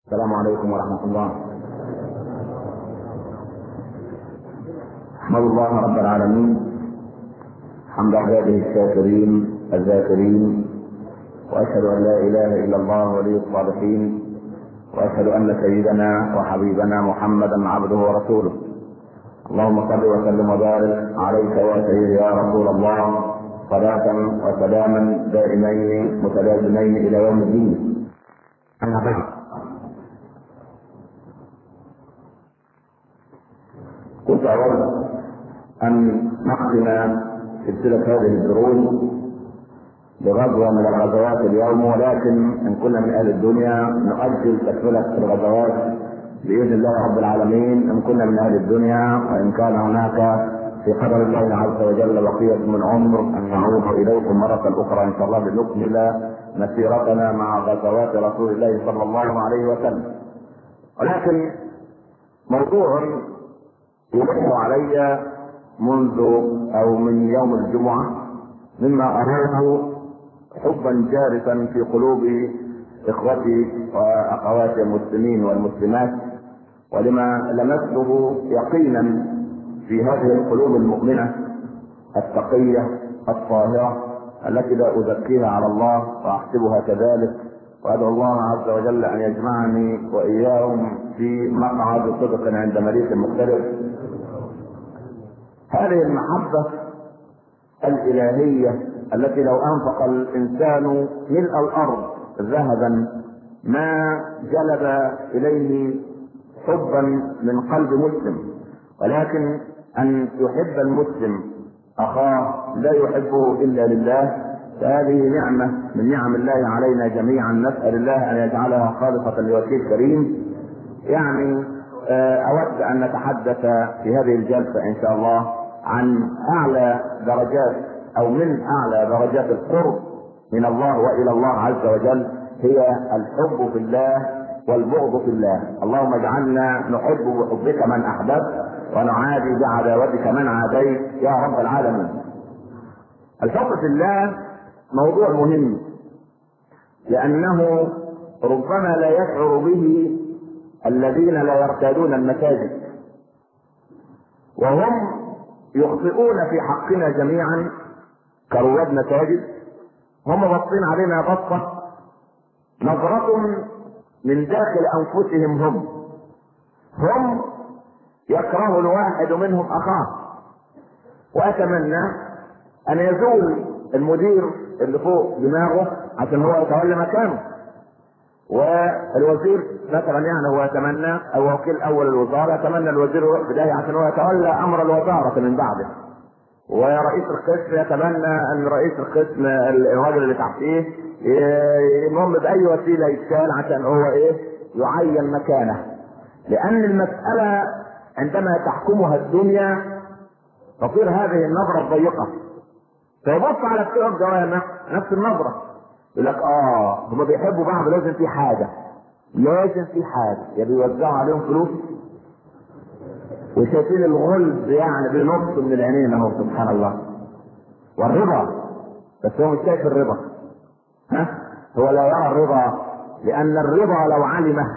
السلام عليكم ورحمة الله. أحمد الله رب العالمين حمد عباده الشاكرين الذاكرين، وأشهد أن لا إله إلا الله ولي الصالحين، وأشهد أن سيدنا وحبيبنا محمدا عبده ورسوله. اللهم صل وسلم وبارك عليك يا سيدي يا رسول الله، صلاة وسلاما دائمين متلازمين إلى يوم الدين. أما بعد، كنت أود أن نختم سلسلة هذه الدروس بغزوة من الغزوات اليوم، ولكن إن كنا من أهل الدنيا نؤجل تكملة الغزوات بإذن الله رب العالمين إن كنا من أهل الدنيا، وإن كان هناك في قدر الله عز وجل بقية من عمر أن نعود إليكم مرة أخرى إن شاء الله لنكمل مسيرتنا مع غزوات رسول الله صلى الله عليه وسلم. ولكن موضوع يلح علي منذ أو من يوم الجمعة مما أراه حبا جارفا في قلوب إخوتي وأخواتي المسلمين والمسلمات، ولما لمسته يقينا في هذه القلوب المؤمنة التقية الطاهرة التي لا أزكيها على الله وأحسبها كذلك، وأدعو الله عز وجل أن يجمعني وإياهم في مقعد صدق عند مليك مختلف. هذه المحبة الإلهية التي لو أنفق الإنسان ملء الأرض ذهبا ما جلب إليه حبا من قلب مسلم، ولكن أن يحب المسلم أخاه لا يحبه إلا لله، فهذه نعمة من نعم الله علينا جميعا، نسأل الله أن يجعلها خالصة لوجهه الكريم. أود أن نتحدث في هذه الجلسة إن شاء الله عن أعلى درجات أو من أعلى درجات القرب من الله وإلى الله عز وجل، هي الحب في الله والبغض في الله. اللهم اجعلنا نحب بحبك من أحببت ونعادي بعداوتك من عاديت يا رب العالمين. الحب في الله موضوع مهم، لأنه ربما لا يشعر به الذين لا يرتادون المساجد، وهم يخطئون في حقنا جميعا كرواد مساجد. هم باصين علينا بصة نظرة من داخل أنفسهم، هم يكره الواحد منهم أخاه، وأتمنى أن يزول المدير اللي فوق دماغه عشان هو يتولى مكانه، والوزير مثلا هو يتمنى، او وكيل اول الوزاره يتمنى الوزير يروح بدايه عشان هو يتولى امر الوزاره من بعده، ورئيس القسم يتمنى ان رئيس القسم الراجل اللي تحتيه المهم باي وسيله يتشال عشان هو يعين مكانه. لان المساله عندما تحكمها الدنيا تصير هذه النظره الضيقه، فيبص على بتوع الجوامع نفس النظره، يقول لك هما بيحبوا بعض، لازم في حاجة يا بيوزعوا عليهم فلوس وشايفين الغلب بنص من العينين اهو، سبحان الله. والرضا بس هو مش شايف الرضا، هو لا يرى الرضا، لأن الرضا لو علمه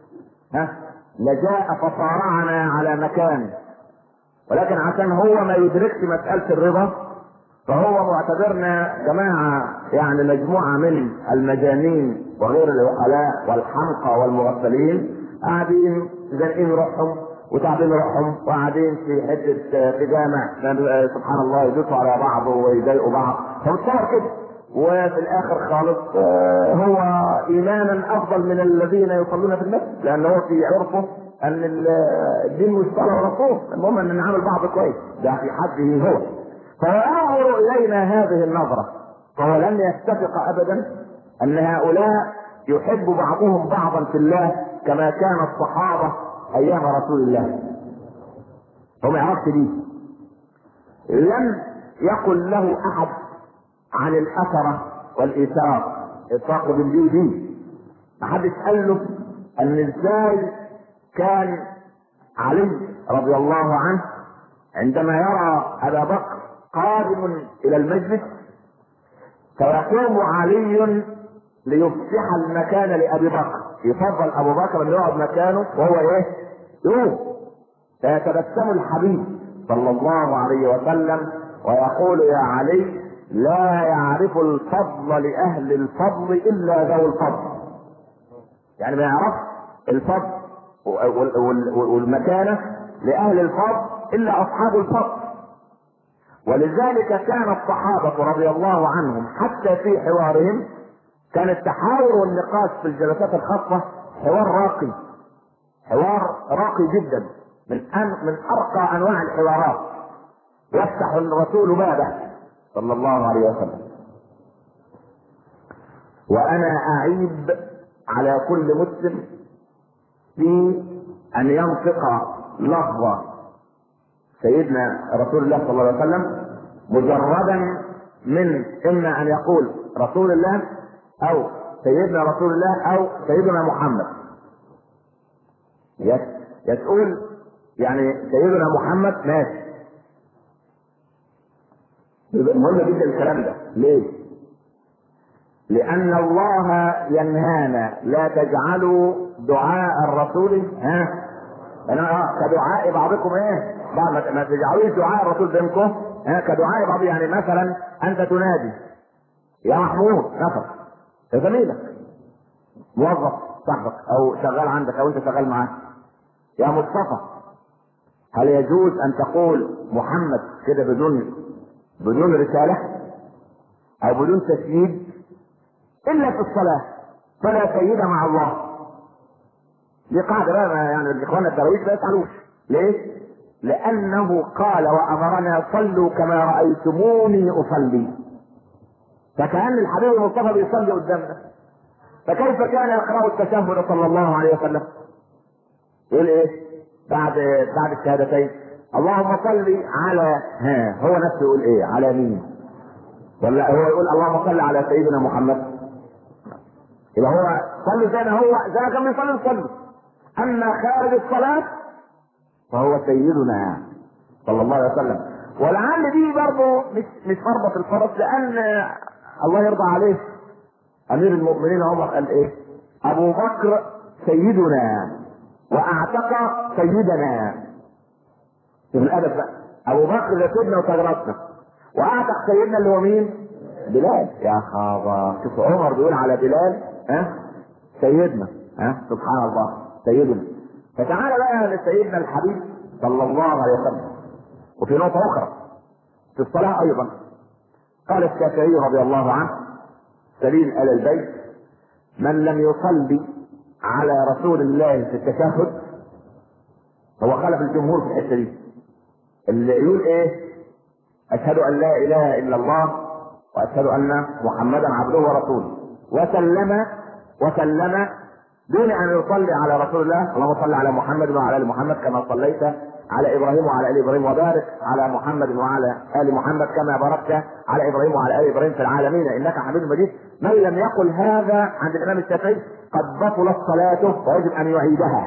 لجاء فصارعنا على مكان، ولكن عشان هو ما يدركش مسألة الرضا فهو معتبرنا جماعة مجموعة من المجانين وغير العقلاء والحمقى والمغفلين، قاعدين زنقين روحهم وتعبين روحهم وقاعدين في حتة في جامع سبحان الله يدوسوا على بعض ويضايقوا بعض، فمتصور كده. وفي الآخر خالص هو إيمانا أفضل من الذين يصلون في المسجد، لأن هو في عرفه أن الدين مش صلاة ولا صوم، المهم أن نعامل بعض كويس، ده في حده هو. فينظر إلينا هذه النظرة، فهو لن يتفق أبدا أن هؤلاء يحب بعضهم بعضا في الله كما كان الصحابة أيام رسول الله. هو ما يعرفش دي، لم يقل له أحد عن الأثرة والإيثار إطلاق بالدين، محدش قال له أن إزاي كان علي رضي الله عنه عندما يرى أبا بكر قادم إلى المجلس فيقوم علي ليفتح المكان لأبي بكر، يفضل ابو بكر انه يقعد مكانه وهو ايه؟ يقوم. فيتبسم الحبيب صلى الله عليه وسلم ويقول: يا علي، لا يعرف الفضل لاهل الفضل الا ذوي الفضل. يعني ما يعرف الفضل والمكانه لاهل الفضل الا اصحاب الفضل. ولذلك كان الصحابه رضي الله عنهم حتى في حوارهم كان التحاور والنقاش في الجلسات الخاصه حوار راقي، حوار راقي جدا، من ارقى انواع الحوارات. يفتح الرسول بابه صلى الله عليه وسلم. وانا اعيب على كل مسلم في ان ينطق لفظ سيدنا رسول الله صلى الله عليه وسلم مجردا من اما ان يقول رسول الله او سيدنا رسول الله او سيدنا محمد. تقول يعني سيدنا محمد ماشي، مهم جدا الكلام ده. ليه؟ لان الله ينهانا لا تجعلوا دعاء الرسول كدعاء بعضكم ايه؟ ما تجعلوش دعاء الرسول بينكم كدعاء بعض. يعني مثلا انت تنادي يا محمود نفر زميلك موظف صاحبك او شغال عندك او انت شغال معاه يا مصطفى، هل يجوز ان تقول محمد كده بدون رسالة او بدون تسييد؟ الا في الصلاة فلا سيد مع الله. دي قاعدة بقى، يعني الاخوان الدرويش ما يفعلوش. ليه؟ لانه قال وامرنا صلوا كما رأيتموني اصلي. فكأن الحبيب المصطفى بيصلي قدامنا. فكيف كان يقرأ التشهد صلى الله عليه وسلم؟ يقول ايه بعد الشهادتين؟ اللهم صل على هو نفسه يقول ايه؟ على مين؟ ولا هو يقول اللهم صل على سيدنا محمد؟ يبقى هو صلي زي ما هو زي ما كان بيصلي. اما خارج الصلاة فهو سيدنا صلى الله عليه وسلم. ولعل دي برضه مش فرضة في الفرض، لان الله يرضى عليه امير المؤمنين عمر قال ايه؟ ابو بكر سيدنا واعتق سيدنا. في الادب بقى ابو بكر ده سيدنا وتجرتنا، واعتق سيدنا اللي هو مين؟ بلال. يا خبر، شوف عمر بيقول على بلال سيدنا. سبحان الله، سيدنا. فتعالى بقى لسيدنا الحبيب صلى الله عليه وسلم. وفي نقطة أخرى في الصلاة أيضا قال الشافعي رضي الله عنه: سليم آل البيت من لم يصلي على رسول الله في التشهد هو خلف الجمهور في الحتة دي. اللي يقول ايه؟ أشهد أن لا إله إلا الله وأشهد أن محمدا عبده ورسوله وسلم دون ان يصلي على رسول الله. اللهم صل على محمد وعلى ال محمد كما صليت على ابراهيم وعلى ال ابراهيم وبارك على محمد وعلى ال محمد كما باركت على ابراهيم وعلى ال ابراهيم في العالمين انك حميد مجيد. من لم يقل هذا عند الامام الشافعي قد بطلت صلاته ويجب ان يعيدها.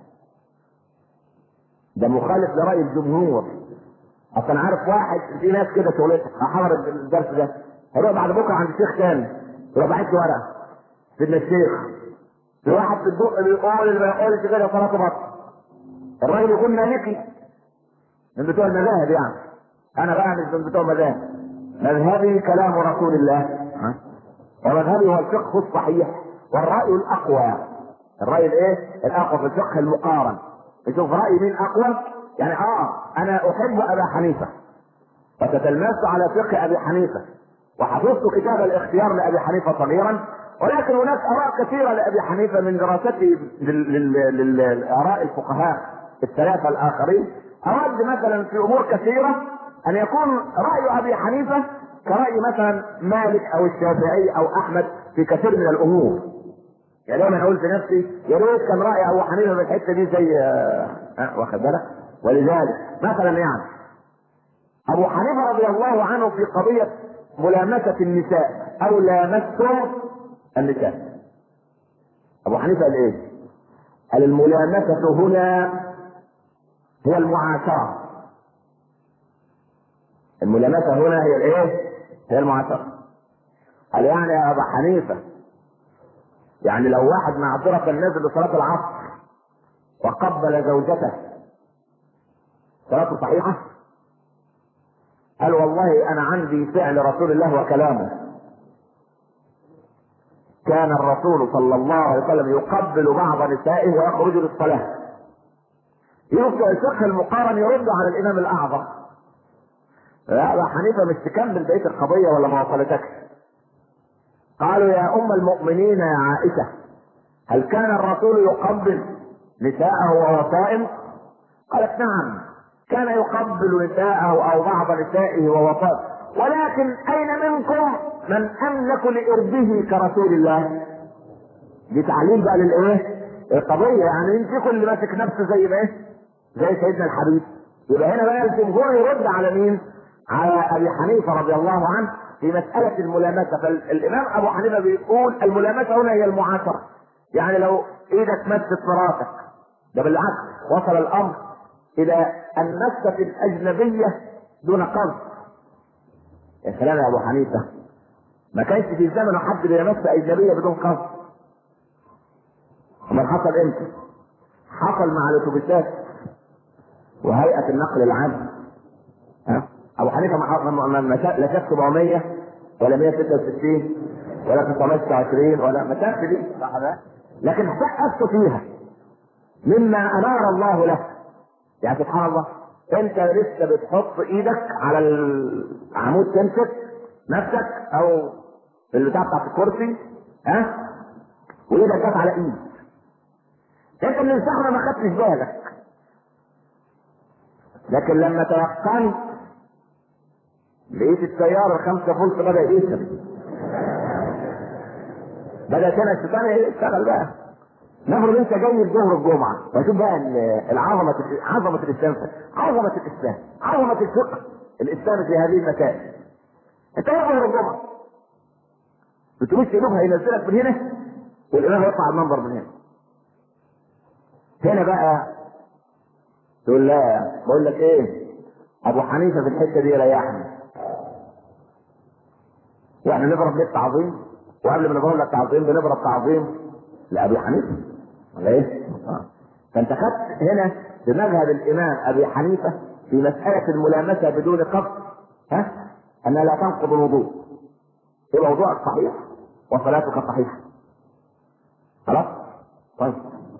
ده مخالف لراي الجمهور. اصلا عارف واحد في ناس كده شغلتها حضر الدرس ده هيروح بعد بكره عند الشيخ تاني يروح باعت ورقه سيدنا الشيخ، في واحد في الدق بيقول اللي ما يقولش كده صلاته بطل. الراجل يكون مالكي من بتوع المذاهب، يعني انا بقى مش من بتوع المذاهب، مذهبي كلام رسول الله ومذهبي هو الفقه الصحيح والراي الاقوى. الراي الايه؟ الاقوى في الفقه المقارن. نشوف راي مين اقوى. يعني انا احب ابا حنيفه وتتلمست على فقه ابي حنيفه وحفظت كتاب الاختيار لابي حنيفه صغيرا، ولكن هناك اراء كثيره لابي حنيفه من دراستي للاراء الفقهاء الثلاثه الاخرين. اود مثلا في امور كثيره ان يكون راي ابي حنيفه كراي مثلا مالك او الشافعي او احمد في كثير من الامور. يعني دايما اقول في نفسي يا ريت كان راي ابو حنيفه في الحته دي زي واخد بالك. ولذلك مثلا يعني ابو حنيفه رضي الله عنه في قضيه ملامسه النساء او لامستم النساء، ابو حنيفه قال ايه؟ قال الملامسه هنا هي المعاشره. الملامسه هنا هي الايه؟ هي المعاشره. قال يعني يا ابو حنيفه يعني لو واحد معذرة نازل لصلاة العصر وقبل زوجته صلاته صحيحة؟ قال والله انا عندي فعل رسول الله وكلامه، كان الرسول صلى الله عليه وسلم يقبل بعض نسائه ويخرج للصلاة. يرجع الفقه المقارن يرد على الامام الاعظم. لا أبا حنيفة مش تكمل بقية القضية ولا ما وصلتكش. قالوا يا ام المؤمنين يا عائشة، هل كان الرسول يقبل نساءه وهو صائم؟ قالت نعم، كان يقبل نساءه او بعض نسائه وهو صائم، ولكن اين منكم من املك لاربه كرسول الله؟ دي تعليل بقى للايه؟ القضية. يعني انت كل ماسك نفسه زي ما ايه؟ زي سيدنا الحبيب. يبقى هنا بقى الجمهور يرد على مين؟ على ابي حنيفة رضي الله عنه في مسألة الملامسة. فالامام ابو حنيفة بيقول الملامسة هنا هي المعاشرة. يعني لو ايدك مست مراتك، ده بالعكس وصل الامر الى المسة الاجنبية دون قصد. يا سلام يا ابو حنيفة، ما كانش في زمنه حد بيمس اجنبية بدون قصد. امال حصل امتى؟ حصل مع الاتوبيسات وهيئة النقل العام. ابو حنيفة لا شاف 700 ولا 166 ولا 929 ولا ما شافش دي، لكن سقفت فيها مما انار الله له. يعني سبحان الله، انت لسه بتحط ايدك على العمود تمسك نفسك او البتاع بتاعت الكرسي، وايدك جت على ايد انت من الزحمه ما خدتش بالك، لكن لما تيقنت لقيت التيار ال5 فولت بدا يقسم، بدا هنا الشيطان يشتغل بقى. نفرض انت جاي الظهر الجمعه، وشوف بقى عظمه الاسلام، عظمه الاسلام، عظمه الفقه الاسلامي في هذه المسائل. انت ظهر الجمعه بتمشي ايدك هينزلك من هنا والامام يطلع المنبر من هنا. هنا بقى تقول لا، بقول لك ايه، ابو حنيفه في الحته دي ريحني. واحنا نضرب لك تعظيم، وقبل ما نضرب لك تعظيم بنضرب تعظيم لابي حنيفه ولا ايه؟ فانت خدت هنا بمذهب الامام ابي حنيفه في مساله الملامسه بدون قصد انها لا تنقض الوضوء، يبقى وضوءك صحيح وصلاتك صحيحه. خلاص؟ طيب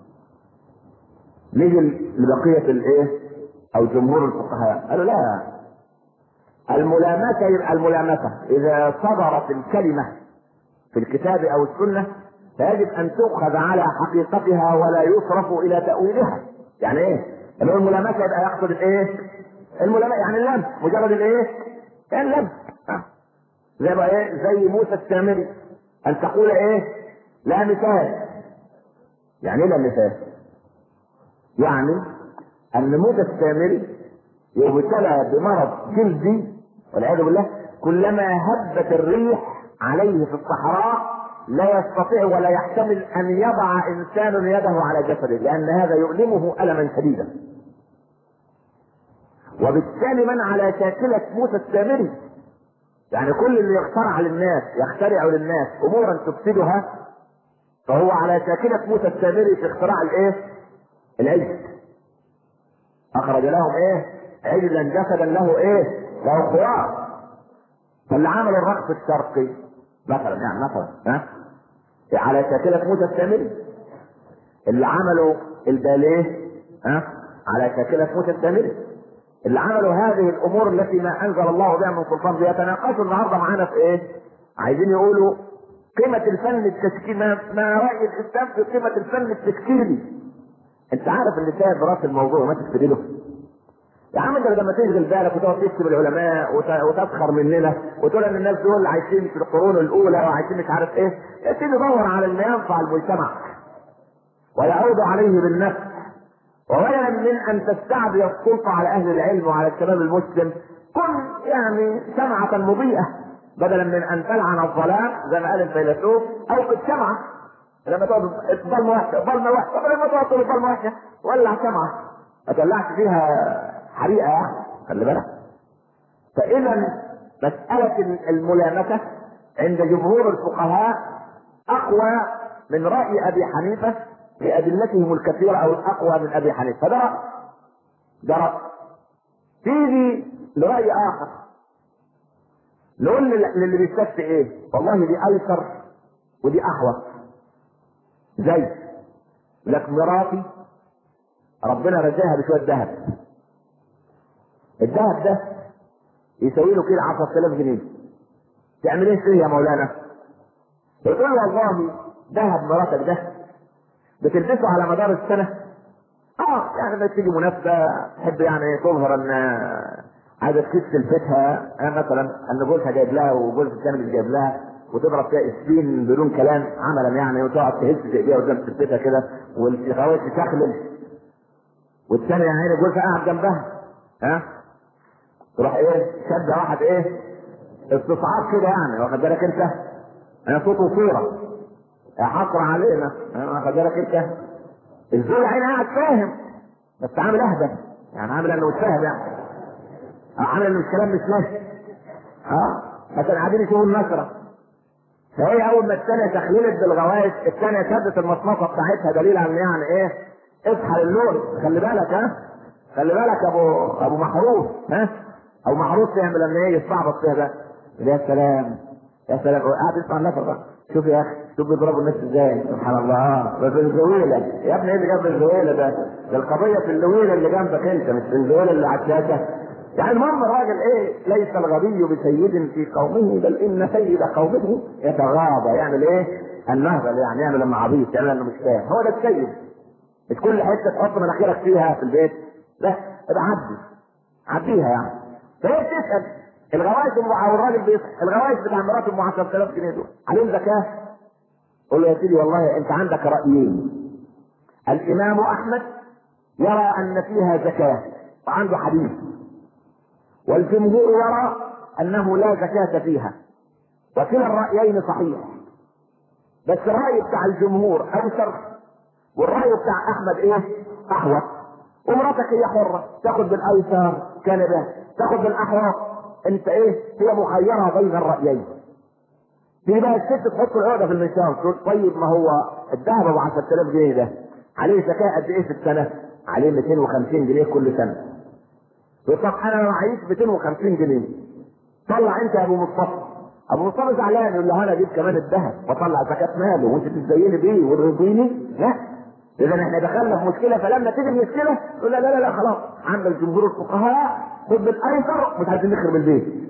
نيجي لبقيه الايه؟ او جمهور الفقهاء قالوا لا، الملامسه يبقى الملامسه اذا صدرت الكلمه في الكتاب او السنه فيجب ان تؤخذ على حقيقتها ولا يصرف الى تاويلها. يعني ايه؟ اللي هو الملامسه يبقى يقصد الايه؟ الملامسه يعني اللمس، مجرد الايه؟ اللمس. زي بقى ايه؟ زي موسى السامري ان تقول ايه؟ لا مثال. يعني ايه لا مثال؟ يعني ان موسى السامري يبتلى بمرض جلدي والعياذ بالله، كلما هبت الريح عليه في الصحراء لا يستطيع ولا يحتمل ان يضع انسان يده على جسده، لان هذا يؤلمه الما شديدا. وبالتالي من على شاكلة موسى السامري، يعني كل اللي يخترع للناس امورا تفسدها فهو على شاكلة موسى السامري في اختراع الايه؟ العجل. اخرج لهم ايه؟ عجلا جسدا له ايه؟ له خوار. فاللي عمل الرقص الشرقي مثلا على شاكلة موسى السامري، اللي عملوا الباليه على شاكلة موسى السامري، اللي عملوا هذه الامور التي ما انزل الله بها من سلطان بيتناقشوا النهارده معانا في ايه؟ عايزين يقولوا قيمة الفن التشكيلي، ما رأي الاسلام في قيمة الفن التشكيلي. انت عارف اللي سايب راس الموضوع ماسك في ايده. يا عم انت لما تشغل بالك وتقعد تكتب العلماء وتسخر مننا وتقول ان الناس دول عايشين في القرون الاولى وعايشين مش عارف ايه، يا سيدي دور على اللي ينفع المجتمع ويعود عليه بالنفس، وبدلا من ان تستعدي السلطه على اهل العلم وعلى الشباب المسلم كن يعني شمعة مضيئة، بدلا من ان تلعن الظلام زي ما قال الفيلسوف، او بالشمعة لما تقعد الظلمة وحشة لما تقعد تقول الظلمة وحشة ولع شمعة ما تولعش فيها حريقة يا اخي، خلي بالك. فاذا مسألة الملامسة عند جمهور الفقهاء اقوى من رأي ابي حنيفة بأدلتهم الكثيرة او الاقوى من ابي حنيفة، فده رأي. ده رأي. تيجي لرأي اخر، نقول للي بيستفتي ايه؟ والله دي ايسر ودي احوط. زي لك مراتي ربنا رزقها بشوية ذهب، الذهب ده يسوي له كده 10,000 جنيه، تعمل ايه فيه يا مولانا؟ يقول له والله ذهب مراتك ده بتلبسه على مدار السنة، يعني لما تيجي مناسبة تحب يعني تظهر ان عايزة تكس الفتها، مثلا ان جوزها جايب لها وجوز الثاني مش جايب لها، وتضرب فيها اسفين بدون كلام عملا يعني، وتقعد تهز في ايديها قدام ستتها كده والخوات تخلل، والثانية يا عيني جوزها قاعد جنبها، تروح ايه شد واحد ايه استصعاب كده يعني، واخد بالك انت؟ انا صوت وصورة حصر علينا، واخد بالك انت؟ الزوج عيني قاعد فاهم بس عامل اهبل، يعني عامل انه مش فاهم يعني، عامل انه الكلام مش ماشي، مثلا قاعدين يشوفوا النشرة، فهي اول ما الثانية تخللت بالغوايش، الثانية شدت المصنفة بتاعتها دليل على يعني ايه؟ اصحى للون، خلي بالك خلي بالك ابو محروس، او محروس يعمل ان ايه يستعبط فيها ده. يا سلام يا سلام، قاعد يسمع النفر بقى، شوف يا اخي شوف بيضربوا الناس ازاي، سبحان الله. بس الزويله يا ابني، ايه اللي جنب الزويله ده القضيه في اللويله اللي جنبك انت، مش في الزويله اللي على الشاشه. يعني المهم الراجل ايه؟ ليس الغبي بسيد في قومه، بل ان سيد قومه يتغاضى، يعمل ايه؟ النهبل، يعني يعمل لما عبيط، يعمل انه مش فاهم، هو ده السيد. مش كل حته تحط مناخيرك فيها في البيت، لا ابقى عديها يعني. فهي بتسال الغوايش او الراجل بيسال الغوايش بتاع مراته ام 10,000 جنيه دول عليهم زكاه؟ قول له يا سيدي والله انت عندك رايين، الامام احمد يرى ان فيها زكاه وعنده حديث، والجمهور يرى انه لا زكاه فيها، وكلا الرايين صحيح، بس الراي بتاع الجمهور ايسر والراي بتاع احمد ايه؟ احوط. ومراتك هي حره تاخد بالايسر كان به، تاخد بالاحوط، انت ايه؟ هي مخيره بين الرايين. في بقى الست تحط العقده في المنشار، تقول طيب ما هو الذهب ابو 10,000 جنيه ده عليه زكاه قد ايه في السنه؟ عليه 250 جنيه كل سنه. طب انا معيش 250 جنيه، طلع انت يا ابو مصطفى. ابو مصطفى زعلان يقول له انا اجيب كمان الذهب واطلع زكاه ماله وانت تزيني بيه وترضيني؟ لا، اذا احنا دخلنا في مشكله، فلما تيجي المشكله تقول لا خلاص، عند الجمهور الفقهاء خد بالايسر، مش عايزين نخرب البيت.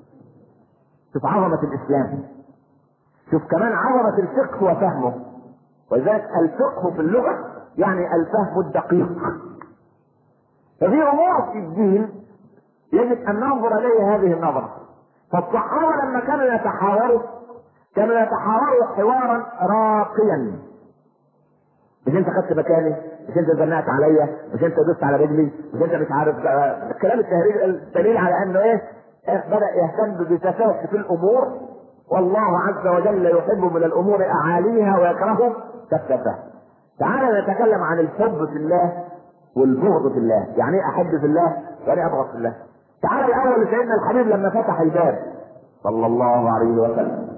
شوف عظمه الاسلام، شوف كمان عظمه الفقه وفهمه، ولذلك الفقه في اللغه يعني الفهم الدقيق. ففي امور في الدين يجب ان ننظر اليه هذه النظره. فالصحابه لما كانوا يتحاوروا حوارا راقيا، مش انت خدت مكاني، مش انت زنقت عليا، مش انت دوست على رجلي، مش انت مش عارف، الكلام الدليل على انه ايه؟ بدا يهتم بتفاهه في الامور، والله عز وجل يحب من الامور اعاليها ويكره تفاهه. تعالى نتكلم عن الحب في الله والبغض في الله، يعني ايه احب في الله يعني ابغض في الله. تعالى الاول لسيدنا الحبيب لما فتح الباب صلى الله عليه وسلم،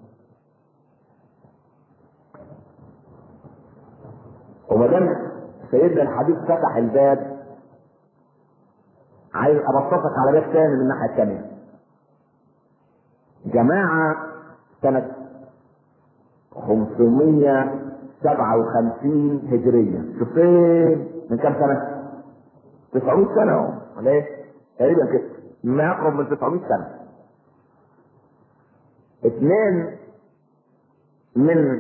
وما دام سيدنا الحبيب فتح الباب، عايز ابسطك على باب ثاني من الناحيه الثانيه. جماعه سنه 557 هجريه، شوف فين من كام سنه؟ 900 سنه ولا ايه؟ تقريبا كده، ما يقرب من 900 سنه. اثنين من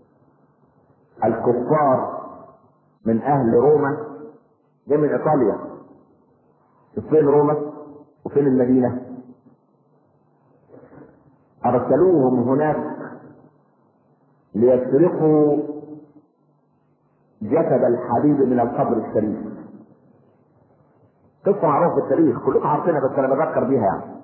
الكفار من اهل روما جاي من ايطاليا. شوف فين روما وفين المدينه؟ ارسلوهم هناك ليسرقوا جسد الحبيب من القبر الشريف. قصه معروفه في التاريخ كلكم عارفينها، بس انا بذكر بيها يعني.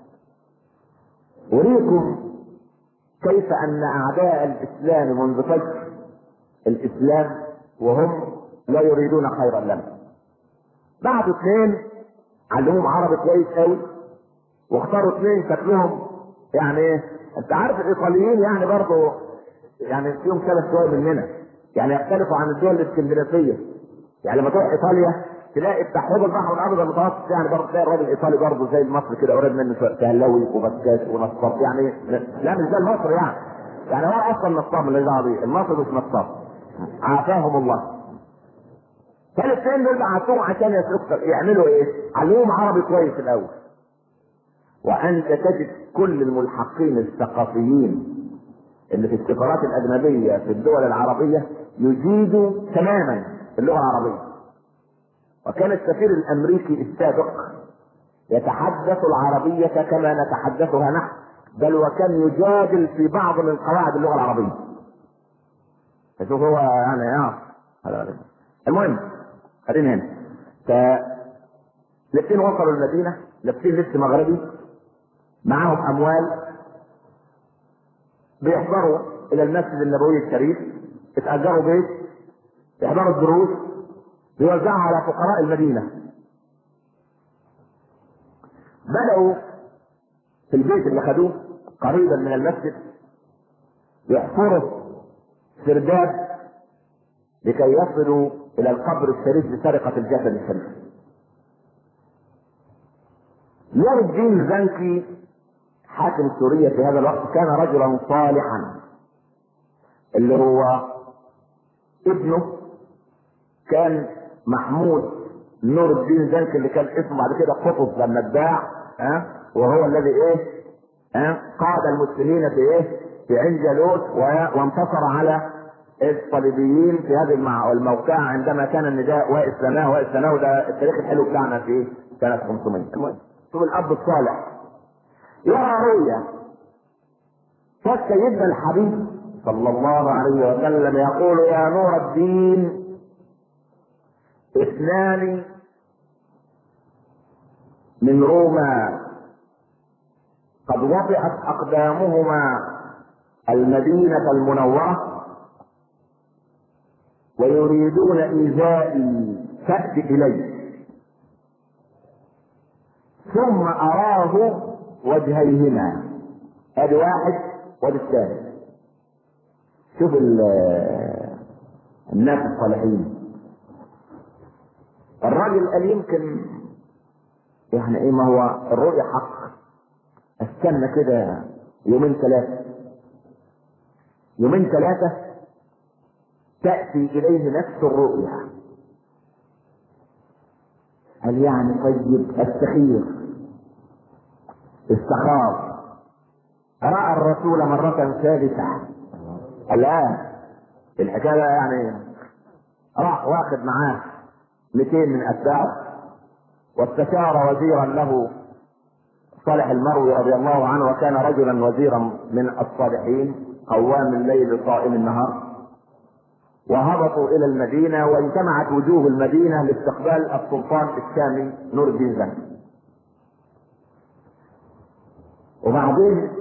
اريكم كيف ان اعداء الاسلام منذ فجر الاسلام وهم لا يريدون خيرا لنا. بعدوا اثنين علموهم عربي كويس قوي، واختاروا اثنين شكلهم يعني ايه، انت عارف الايطاليين يعني برضه يعني فيهم شبه شويه مننا، يعني يختلفوا عن الدول الاسكندنافيه. يعني لما تروح ايطاليا تلاقي بتاع حوض البحر الابيض المتوسط يعني برضه تلاقي الراجل الايطالي برضه زي المصري كده قريب منه شويه، كهلاوي وبسكات ونصاب يعني. لا مش زي المصري يعني هو اصلا نصاب اللي دعوه بيه، المصري مش نصاب. عافاهم الله. فالاثنين دول بعتوهم عشان يعملوا ايه؟ علموهم عربي كويس الاول. وانت تجد كل الملحقين الثقافيين اللي في السفارات الاجنبيه في الدول العربيه يجيدوا تماما اللغه العربيه. وكان السفير الامريكي السابق يتحدث العربيه كما نتحدثها نحن، بل وكان يجادل في بعض من قواعد اللغه العربيه. فشوف هو يعني المهم خلينا هنا. الاثنين وصلوا المدينه لابسين لبس مغربي، معاهم اموال، بيحضروا الى المسجد النبوي الشريف، اتأجروا بيت، يحضروا الدروس، بيوزعوا على فقراء المدينة. بدأوا في البيت اللي خدوه قريبا من المسجد يحفروا سرداب لكي يصلوا الى القبر الشريف لسرقة الجسد الشريف. نور الدين الزنكي حاكم سوريا في هذا الوقت كان رجلا صالحا، اللي هو ابنه كان محمود نور الدين زنكي اللي كان اسمه بعد كده قطز لما اتباع، وهو الذي قاد المسلمين في عين جالوت وانتصر على الصليبيين في هذه الموقعة عندما كان النداء واسلاماه واسلاماه. ده التاريخ الحلو بتاعنا في سنة 500. شوف الاب الصالح يرى رؤيا شاف سيدنا الحبيب صلى الله عليه وسلم يقول: يا نور الدين، اثنان من روما قد وطئت اقدامهما المدينة المنورة ويريدون ايذائي، فأت الي. ثم اراه وجهيهما، ادي واحد وادي الثاني. شوف الناس الصالحين. الراجل قال يمكن يعني ايه، ما هو الرؤيا حق، استنى كده يومين ثلاثة تأتي اليه نفس الرؤيا. قال يعني طيب استخير، استخار، رأى الرسول مرة ثالثة. الآن الحكاية يعني راح واخد معاه 200 من أتباعه، واستشار وزيرا له صالح المروي رضي الله عنه، وكان رجلا وزيرا من الصالحين قوام الليل صائم النهار. وهبطوا إلى المدينة واجتمعت وجوه المدينة لاستقبال السلطان الشامي نور الدين زنكي. وبعدين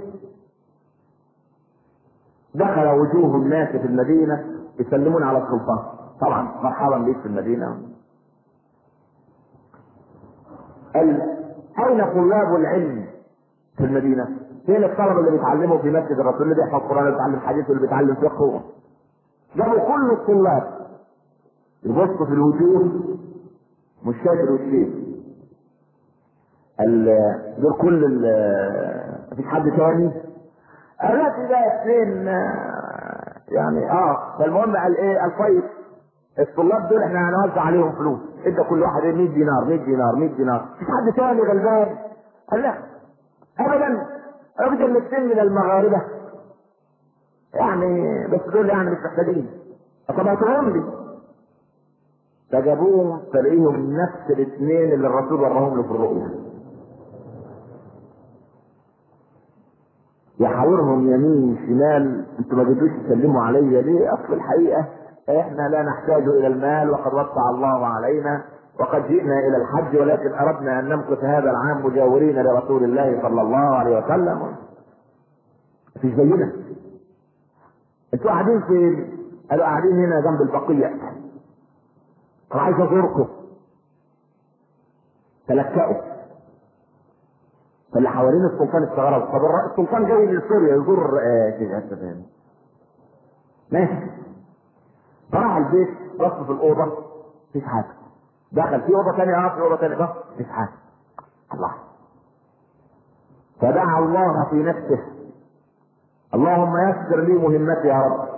دخل وجوه الناس في المدينة يسلمون على السلطان، طبعا مرحبا بك في المدينة. قال: أين طلاب العلم في المدينة؟ فين الطلبة اللي بيتعلموا في مسجد الرسول، اللي بيحفظ القرآن، اللي بيتعلم حديث، واللي بيتعلم فقه؟ جابوا كل الطلاب، يبصوا في الوجوه مش شايف الوجوه. دول كل مفيش حد تاني؟ قالت بقى اثنين يعني فالمهم قال ايه؟ قال طيب الطلاب دول احنا هنوزع عليهم فلوس، ادى كل واحد 100 دينار 100 دينار 100 دينار. مفيش حد تاني غلبان؟ قال لا ابدا الاثنين من المغاربه يعني، بس دول يعني مش محتاجين، طب هاتوهم لي. فجابوهم فلاقيهم نفس الاثنين اللي الرسول وراهم له في الرؤيا، يحاورهم يمين شمال: انتوا ما جيتوش تسلموا عليا ليه؟ اصل الحقيقه احنا لا نحتاج الى المال، وقد وسع الله علينا، وقد جئنا الى الحج، ولكن اردنا ان نمكث هذا العام مجاورين لرسول الله صلى الله عليه وسلم. مفيش زينا. انتوا قاعدين فين؟ قالوا قاعدين هنا جنب البقيع، انا عايز ازوركم، تلكأوا. فاللي حوالين السلطان استغربوا، طب السلطان جاي من سوريا يزور كده. ماشي. فراح البيت، بص في الاوضه مفيش حاجه، دخل في اوضه ثانيه، في اوضه ثانيه بص مفيش حاجه. الله. فدعا الله في نفسه: اللهم يسر لي مهمتي يا رب.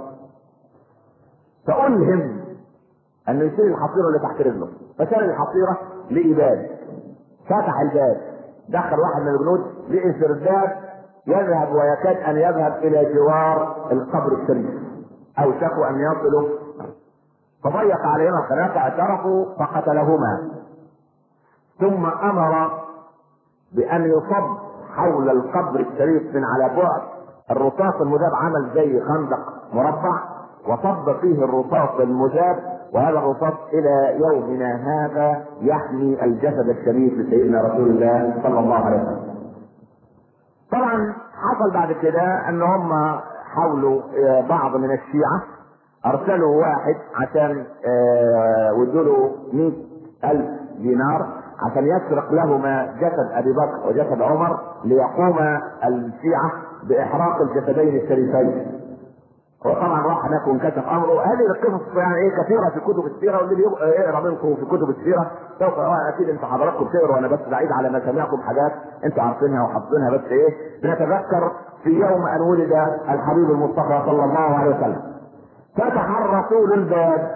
فألهم انه يشيل الحصيره اللي تحت رجله، فشال الحصيره لإباد، فتح الباب، دخل واحد من الجنود، لقي سرداب يذهب ويكاد ان يذهب الى جوار القبر الشريف، او شكوا ان يصلوا، فضيق عليهما الخناق، اعترفوا فقتلهما، ثم امر بان يصب حول القبر الشريف من على بعد الرصاص المذاب، عمل زي خندق مربع وصب فيه الرصاص المذاب، وهذا الرصاص الى يومنا هذا يحمي الجسد الشريف لسيدنا رسول الله صلى الله عليه وسلم. طبعا حصل بعد كده ان هم حاولوا بعض من الشيعة، ارسلوا واحد عشان ودوا له 100,000 دينار عشان يسرق لهما جسد ابي بكر وجسد عمر، ليقوم الشيعة باحراق الجسدين الشريفين. وطبعا راح هناك وانكشف امره. هذه القصص يعني ايه كثيره في كتب السيره، واللي يقرا منكم في كتب السيره سوف اكيد انتم حضراتكم بتقروا، وانا بس بعيد على مسامعكم حاجات انتم عارفينها وحافظينها، بس ايه بنتذكر في يوم ان ولد الحبيب المصطفى صلى الله عليه وسلم. فتح الرسول الباب،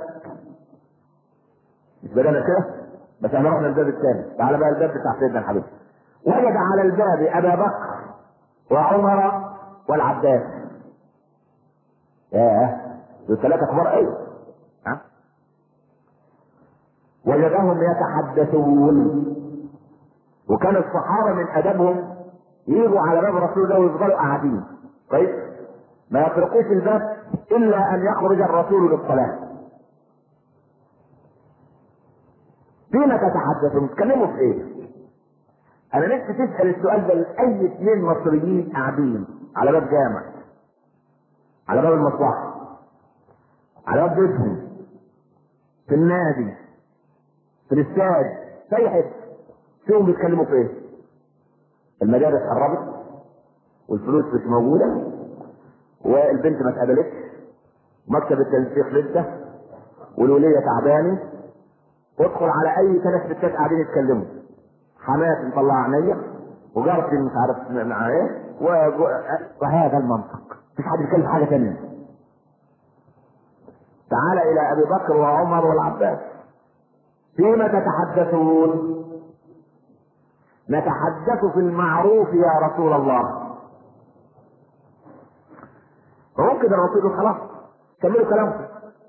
مش بدأنا كده بس احنا رحنا الباب الثاني، تعالى بقى الباب بتاع سيدنا الحبيب. وجد على الباب ابا بكر وعمر والعباس. دول ثلاثة كبار قوي. وجدهم يتحدثون، وكان الصحابة من ادبهم يجوا على باب الرسول ده ويفضلوا قاعدين، طيب ما يطرقوش الباب الا ان يخرج الرسول للصلاة. فيما تتحدثون؟ تتكلموا في ايه؟ انا نفسي تسأل السؤال ده لاي اثنين مصريين قاعدين على باب جامع، على باب المصلحة، على باب بيتهم، في النادي، في الاستاد، في اي حته، فيهم بيتكلموا في ايه؟ المدارس قربت والفلوس مش موجوده والبنت ما اتقبلتش، مكتب التنسيق لسه، والوليه تعبانه، وادخل على اي ثلاث ستات قاعدين يتكلموا، حماتي مطلع عينيا وجارتي مش عارف مع ايه وهذا المنطق، مفيش حد يتكلم في حاجه ثانيه. تعال الى ابي بكر وعمر والعباس. فيما تتحدثون؟ نتحدث في المعروف يا رسول الله. فممكن الرسول خلاص كملوا كلامكم،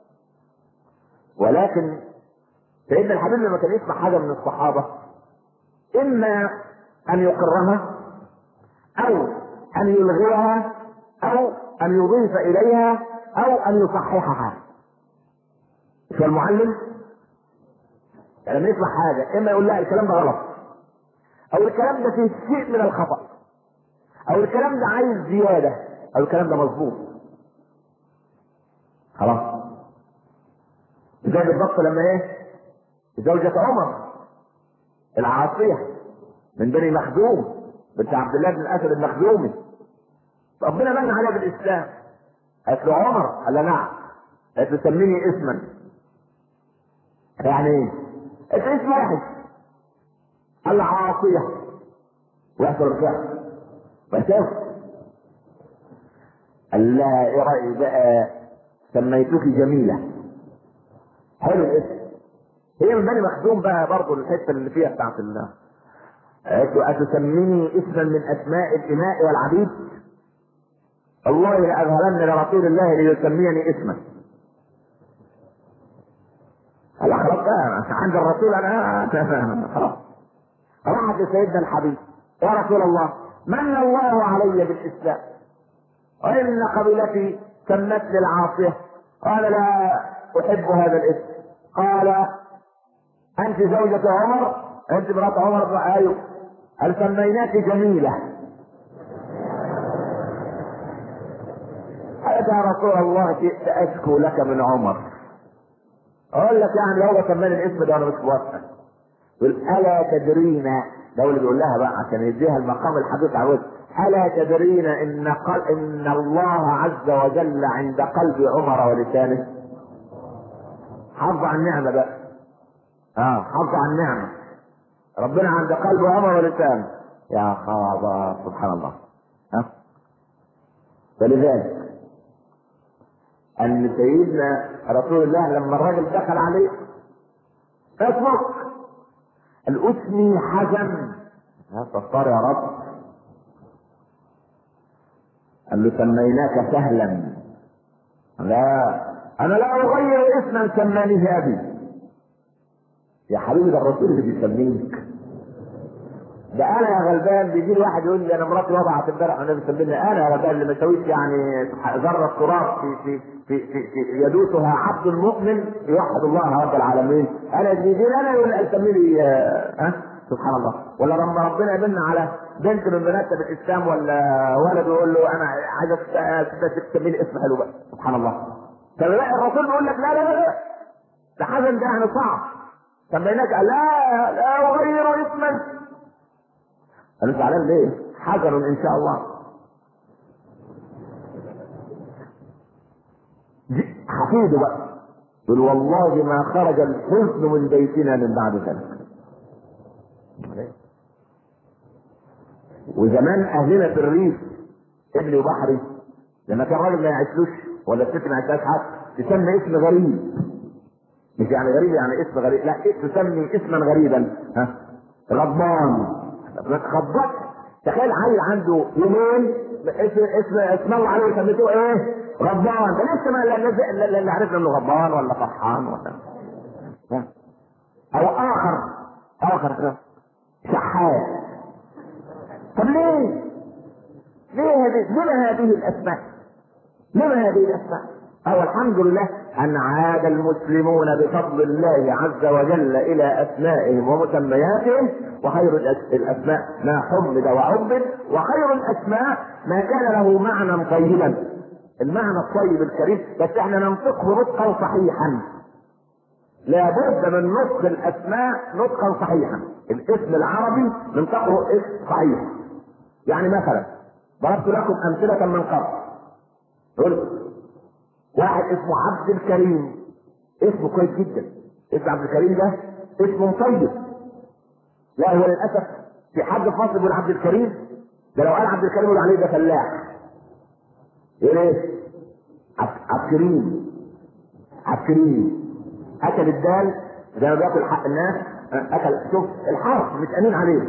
ولكن سيدنا الحبيب لما كان يسمع حاجه من الصحابه اما ان يقرها او ان يلغيها او ان يضيف اليها او ان يصححها. شو المعلم يعني لما يسمع حاجه اما يقول لا الكلام ده غلط، او الكلام ده فيه شيء من الخطأ، او الكلام ده عايز زيادة، او الكلام ده مظبوط. خلاص. زي بالضبط لما ايه زوجة عمر العاصية من بني مخزوم بنت عبد الله بن الاسد المخزومي، ربنا من عليها بالاسلام، قالت له عمر، قال لها نعم، قالت له سميني اسما. يعني ايه؟ قالت اسم واحد، قال لها عاصية، ويحصل الفعل فشاف. قال لها ايه رأيك بقى سميتك جميلة، حلو الاسم، هي من بني مخزوم بقى برضه الحته اللي فيها بتاعت الله. قالت له اتسميني اسما من اسماء الاماء والعبيد؟ الله لاذهبن لرسول الله ليسميني اسما. قال خلاص بقى عند الرسول انا خلاص. راحت لسيدنا الحبيب: يا رسول الله من الله علي بالاسلام، وان قبيلتي سمتني العاصيه. قال لا احب هذا الاسم. قال انت زوجة عمر؟ انت مرات عمر؟ ايوه. هل سميناك جميلة؟ قالت يا رسول الله جئت اشكو لك من عمر. اقول لك يعني لو سماني الاسم ده انا مش موافق. يقول الا تدرين، ده اللي بيقول لها بقى عشان يديها المقام الحديث عاوز، الا تدرين ان الله عز وجل عند قلب عمر ولسانه؟ حافظ على النعمه بقى. حافظ على النعمه. ربنا عند قلب عمر ولسانه. يا خبر، سبحان الله. فلذلك ان سيدنا رسول الله لما الراجل دخل عليه اسمك الاسمي حزن، فاختار يا رب. قال له سميناك سهلا. لا، انا لا اغير اسما سمانيه ابي. يا حبيبي ده الرسول اللي بيسميك. ده انا يا غلبان بيجي لي واحد يقول لي انا مراتي وضعت امبارح والنبي سميني. انا يا غلبان اللي ما سويت يعني ذره تراب في يدوسها عبد المؤمن يوحد الله رب العالمين. انا بيجي لي انا يقول لي سميني سبحان الله. ولا لما ربنا يمن على بنت من بنات الاسلام ولا ولد يقول له انا عايزك تسميني اسم حلو بقى. سبحان الله. الرسول بيقول لك لا لا لا، ده حزن، ده يعني صعب. سميناك لا اغير اسما. انا زعلان ليه؟ حذر ان شاء الله. حفيده بقى يقول والله ما خرج الحزن من بيتنا من بعد ذلك. وزمان اهلنا في الريف ابني وبحري لما كان راجل ما يعيشلوش ولا الست ما يعيشلهاش حد تسمي اسم غريب. مش يعني غريب يعني اسم غريب، لا تسمي اسما غريبا. غضبان. خضت. تخيل عيل عنده يومين اسم الله عليه سميته ايه؟ غضبان. ده لسه ما اللي عرفنا انه غضبان ولا فرحان ولا او اخر شحات. طب ليه؟ لما هذه الاسماء؟ هو الحمد لله ان عاد المسلمون بفضل الله عز وجل الى اسمائهم ومسمياتهم، وخير الاسماء ما حمد وعبد، وخير الاسماء ما كان له معنى طيبا. المعنى الطيب الكريم بس احنا ننطقه نطقا صحيحا. لابد من نطق الاسماء نطقا صحيحا. الاسم العربي ننطقه اسم صحيح. يعني مثلا ضربت لكم امثله من قبل. قلت واحد اسمه عبد الكريم، اسمه كويس جدا. اسم عبد الكريم ده اسمه طيب. لا هو للاسف في حد في مصر يقول عبد الكريم، ده لو قال عبد الكريم يقول عليه ده فلاح. يقول ايه؟ عبد كريم اكل الدال زي ما بياكل حق الناس. اكل. شوف الحرف مش امين عليه.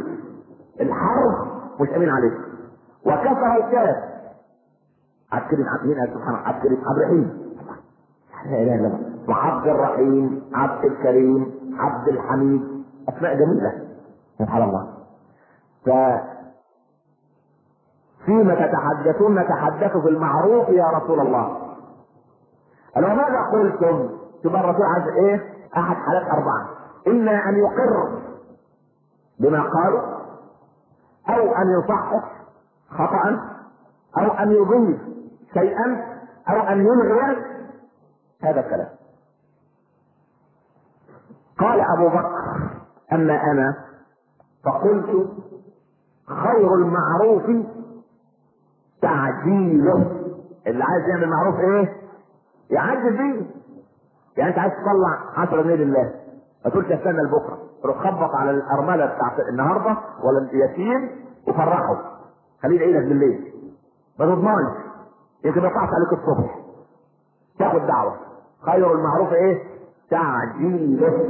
وكسر الكاف. عبد كريم سبحان الله. عبد كريم عبد الرحيم. لا اله الا الله. وعبد الرحيم، عبد الكريم، عبد الحميد، اسماء جميله سبحان الله. فيما تتحدثون نتحدث في المعروف يا رسول الله. قالوا ماذا قلتم؟ تبقى الرسول عايز ايه؟ احد حالات 4: اما ان يقر بما قالوا، او ان يصحح خطأ، او ان يضيف شيئا، او ان يلغي هذا الكلام. قال ابو بكر اما انا فقلت خير المعروف تعجيله. اللي عايز يعمل معروف ايه؟ يعجل فيه. يعني انت عايز تطلع 10 جنيه لله، ما تقولش استنى لبكره. روح خبط على الارمله بتاعت النهارده ولا اليتيم وفرحه، خليه يدعي لك بالليل. ما تضمنش يمكن ما يطلعش عليك الصبح تاخد دعوه. خير المعروف ايه؟ تعجيله.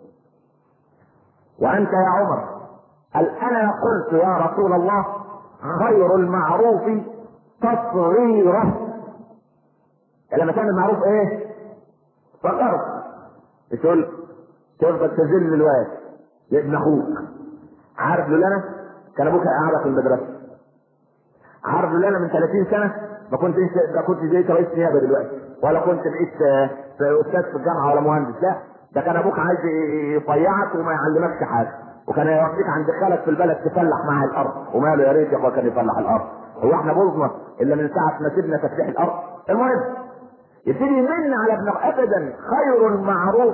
وانت يا عمر قال انا قلت يا رسول الله خير المعروف تصغيره. لما تعمل معروف ايه؟ صغره. تقول تفضل تذل الواد لابن اخوك. عارف لولا انا كان ابوك قاعد في المدرسه. عارف لولا انا من 30 سنه ما كنت جيت رئيس نيابه دلوقتي، ولا كنت بقيت استاذ في الجامعه ولا مهندس. لا، ده كان ابوك عايز يطيعك وما يعلمكش حاجه، وكان يوديك عند خالك في البلد تفلح معاه الارض. وماله يا ريت يا اخويا كان يفلح الارض. هو احنا بوظنا الا من ساعه ما سيبنا تفليح الارض؟ المهم يبتدي يمن على ابن ابدا. خير المعروف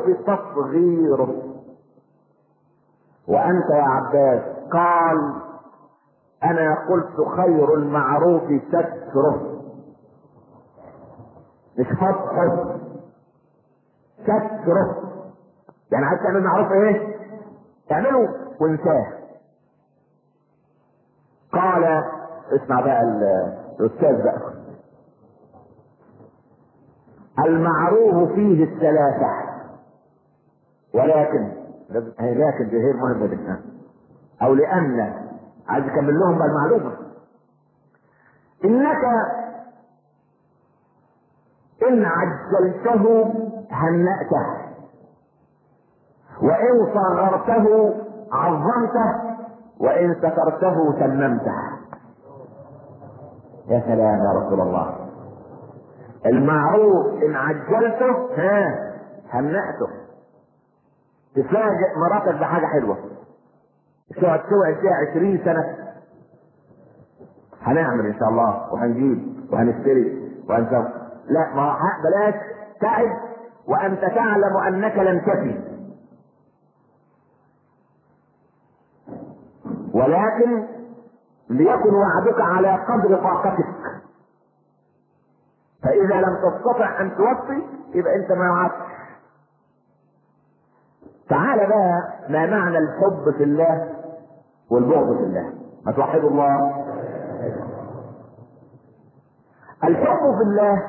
تصغيره. وانت يا عباس قال انا قلت خير المعروف ستره، مش فتحه، ستره. يعني عايز تعمل معروف ايه؟ اعمله وانساه. قال اسمع بقى الاستاذ بقى، المعروف فيه الثلاثة، ولكن دي غير مهمة جدا، او لان عايز اكمل لهم بقى المعلومة. انك ان عجلته هنأته، وان صغرته عظمته، وان سترته تممته. يا سلام يا رسول الله. المعروف ان عجلته هنأته. تفاجئ مراتك بحاجة حلوة، تقعد توعد فيها 20 سنة هنعمل ان شاء الله وهنجيب وهنشتري وهنسوي. لا، ما بلاش تعب وانت تعلم انك لن تفي، ولكن ليكن وعدك على قدر طاقتك. فاذا لم تستطع ان توفي يبقى انت ما وعدتش. تعال بقى ما معنى الحب في الله والبغض في الله. ما توحدوا الله. الحب في الله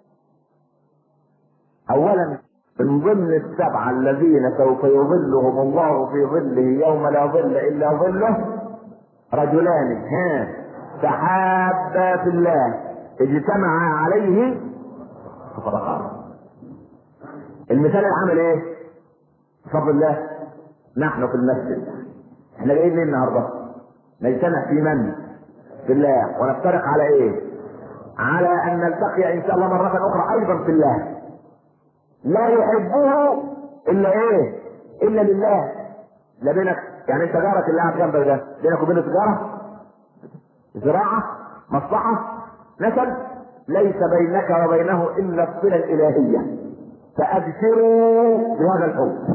اولا من ضمن السبعة الذين سوف يظلهم الله في ظله يوم لا ظل الا ظله، رجلان تحابا في الله اجتمعا عليه ففرقا. المثال العمل ايه؟ بفضل الله نحن في المسجد، احنا جايين ليه النهارده؟ نجتمع في من؟ في الله. ونفترق على ايه؟ على ان نلتقي ان شاء الله مرة اخرى ايضا في الله. لا يحبه الا ايه؟ الا لله. لا بينك يعني انت جارك اللي قاعد جنبك ده بينك وبينه تجاره؟ زراعه؟ مصلحه؟ نسل؟ ليس بينك وبينه الا الصله الالهيه. فابشروا بهذا الحب.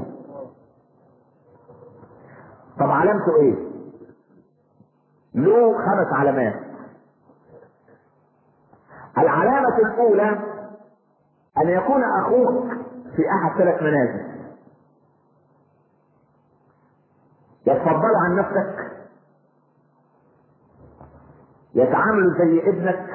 طب علامته ايه؟ له 5 علامات. العلامة الأولى أن يكون أخوك في أحد 3 منازل: يتفضل عن نفسك، يتعامل زي ابنك،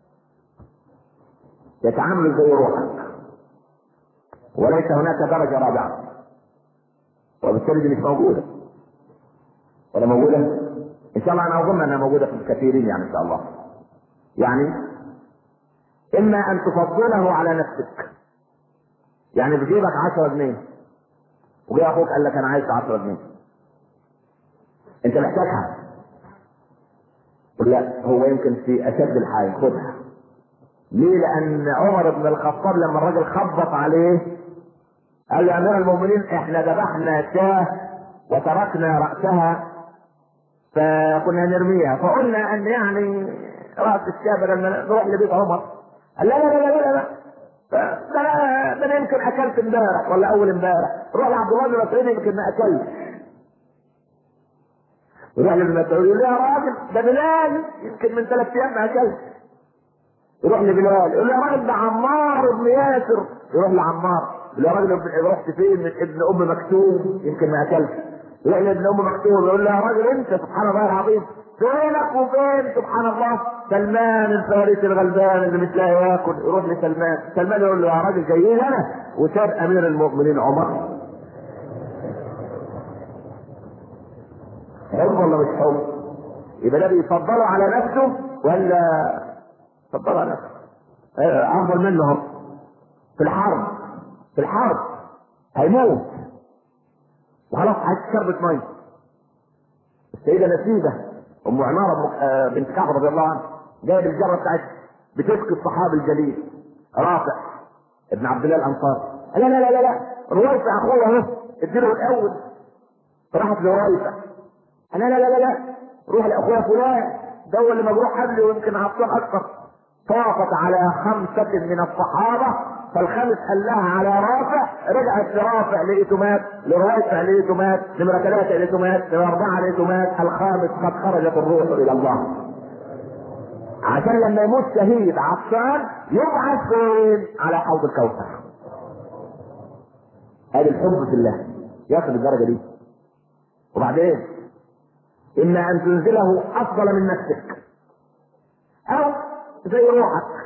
يتعامل زي روحك، وليس هناك درجة رابعة. وبالتالي دي مش موجودة. ولا موجودة؟ إن شاء الله أنا أظن أنها موجودة في الكثيرين يعني إن شاء الله. يعني إما أن تفضله على نفسك، يعني في جيبك 10 جنيه وجاء أخوك قال لك أنا عايز 10 جنيه، أنت محتاجها؟ لا، هو يمكن في أشد الحاجة، خدها. ليه؟ لأن عمر بن الخطاب لما الراجل خبط عليه قال له يا أمير المؤمنين احنا ذبحنا شاة وتركنا رأسها فكنا نرميها، فقلنا أن يعني رأس الشاة بدل ما نروح لبيت عمر. قال لا لا لا لا لا ده انا يمكن اكلت امبارح ولا اول امبارح. روح لعبد الله بن مسعود يمكن ما اكلت. يروح لابن مسعود يقول له يا راجل ده بلال يمكن من 3 ايام ما اكلت. يروح لبلال يقول له يا راجل ده عمار بن ياسر. يروح لعمار يقول له يا راجل رحت فين؟ من ابن ام مكتوم يمكن ما اكلت. يروح لابن ام مكتوم يقول له يا راجل انت سبحان الله العظيم فينك وفين سبحان الله سلمان الفارسي الغلبان اللي مش لاقي ياكل. يروح لسلمان، سلمان يقول له يا راجل جايين انا وساب امير المؤمنين عمر. حب ولا مش حب؟ يبقى ده بيفضله على نفسه ولا فضله على نفسه؟ افضل منه. هو في الحرب، في الحرب هيموت وخلاص عايز شربة ميه. السيدة نسيبة ام عمارة بنت كعب رضي الله عنها جايه بالجره بتاعتها بتسقي الصحابي الجليل رافع ابن عبد الله الانصاري. لا لا لا لا رويفع اخويا اهو اديله الاول. فراحت لرويفع لا لا لا لا لا روح لاخويا فلان ده اللي مجروح قبلي ويمكن عطشان اكثر. طافت على 5 من الصحابه فالخامس قال لها على رافع، رجعت لرافع لقيته مات، لرافع لقيته مات، نمرة 3 لقيته مات، نمرة 4 لقيته مات، الخامس قد خرجت الروح الى الله. عشان لما يموت شهيد عطشان يبعث فين؟ على حوض الكوثر. ادي الحب في الله يصل الدرجه دي. وبعدين اما ان تنزله افضل من نفسك او زي روحك.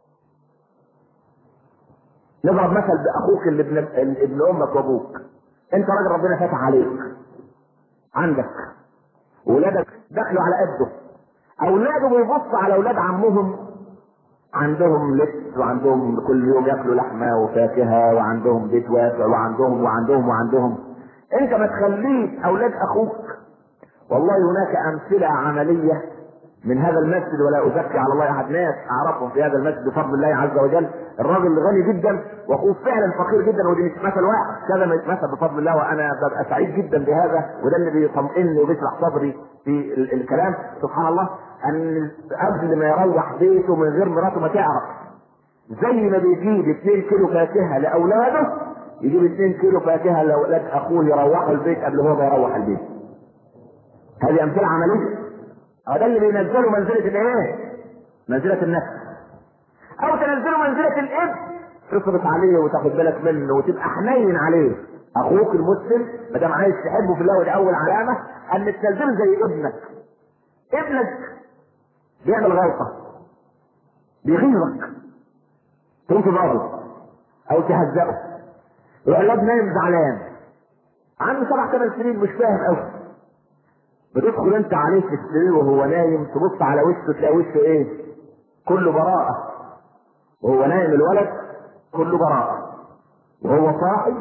نضرب مثل باخوك اللي ابن امك وابوك. انت راجل ربنا فتح عليك، عندك ولادك دخلوا على قده، اولاده بيبصوا على اولاد عمهم عندهم لبس وعندهم كل يوم ياكلوا لحمه وفاكهه وعندهم بيت واسع وعندهم. انت ما تخليش اولاد اخوك. والله هناك امثله عمليه من هذا المسجد، ولا ازكي على الله احد، ناس اعرفهم في هذا المسجد بفضل الله عز وجل. الراجل غني جدا واخوه فعلا فقير جدا، ودي مش مثل واحد، كذا ما يتمثل بفضل الله، وانا ببقى سعيد جدا بهذا، وده اللي بيطمئني وبيشرح صدري في الكلام. سبحان الله ان قبل ما يروح بيته من غير مراته ما تعرف، زي ما بيجيب 2 كيلو فاكهه لاولاده يجيب 2 كيلو فاكهه لاولاد اخوه يروحوا البيت قبل هو ما يروح البيت. هذه امثله عمليه. هذا اللي بينزله منزله الايه؟ منزله النفس. او تنزله منزله الابن، تصرف عليه وتاخد بالك منه وتبقى حنين عليه. اخوك المسلم ما دام عايز تحبه في الله، ودي اول علامه ان تنزله زي ابنك. ابنك بيعمل غلطه بيغيظك تقوم تضربه او تهزقه. الولد نايم زعلان عنده 7-8 سنين مش فاهم قوي، بتدخل انت عليه في السرير وهو نايم، تبص على وشه تلاقي وشه ايه؟ كله براءة. وهو نايم الولد كله براءة، وهو صاحي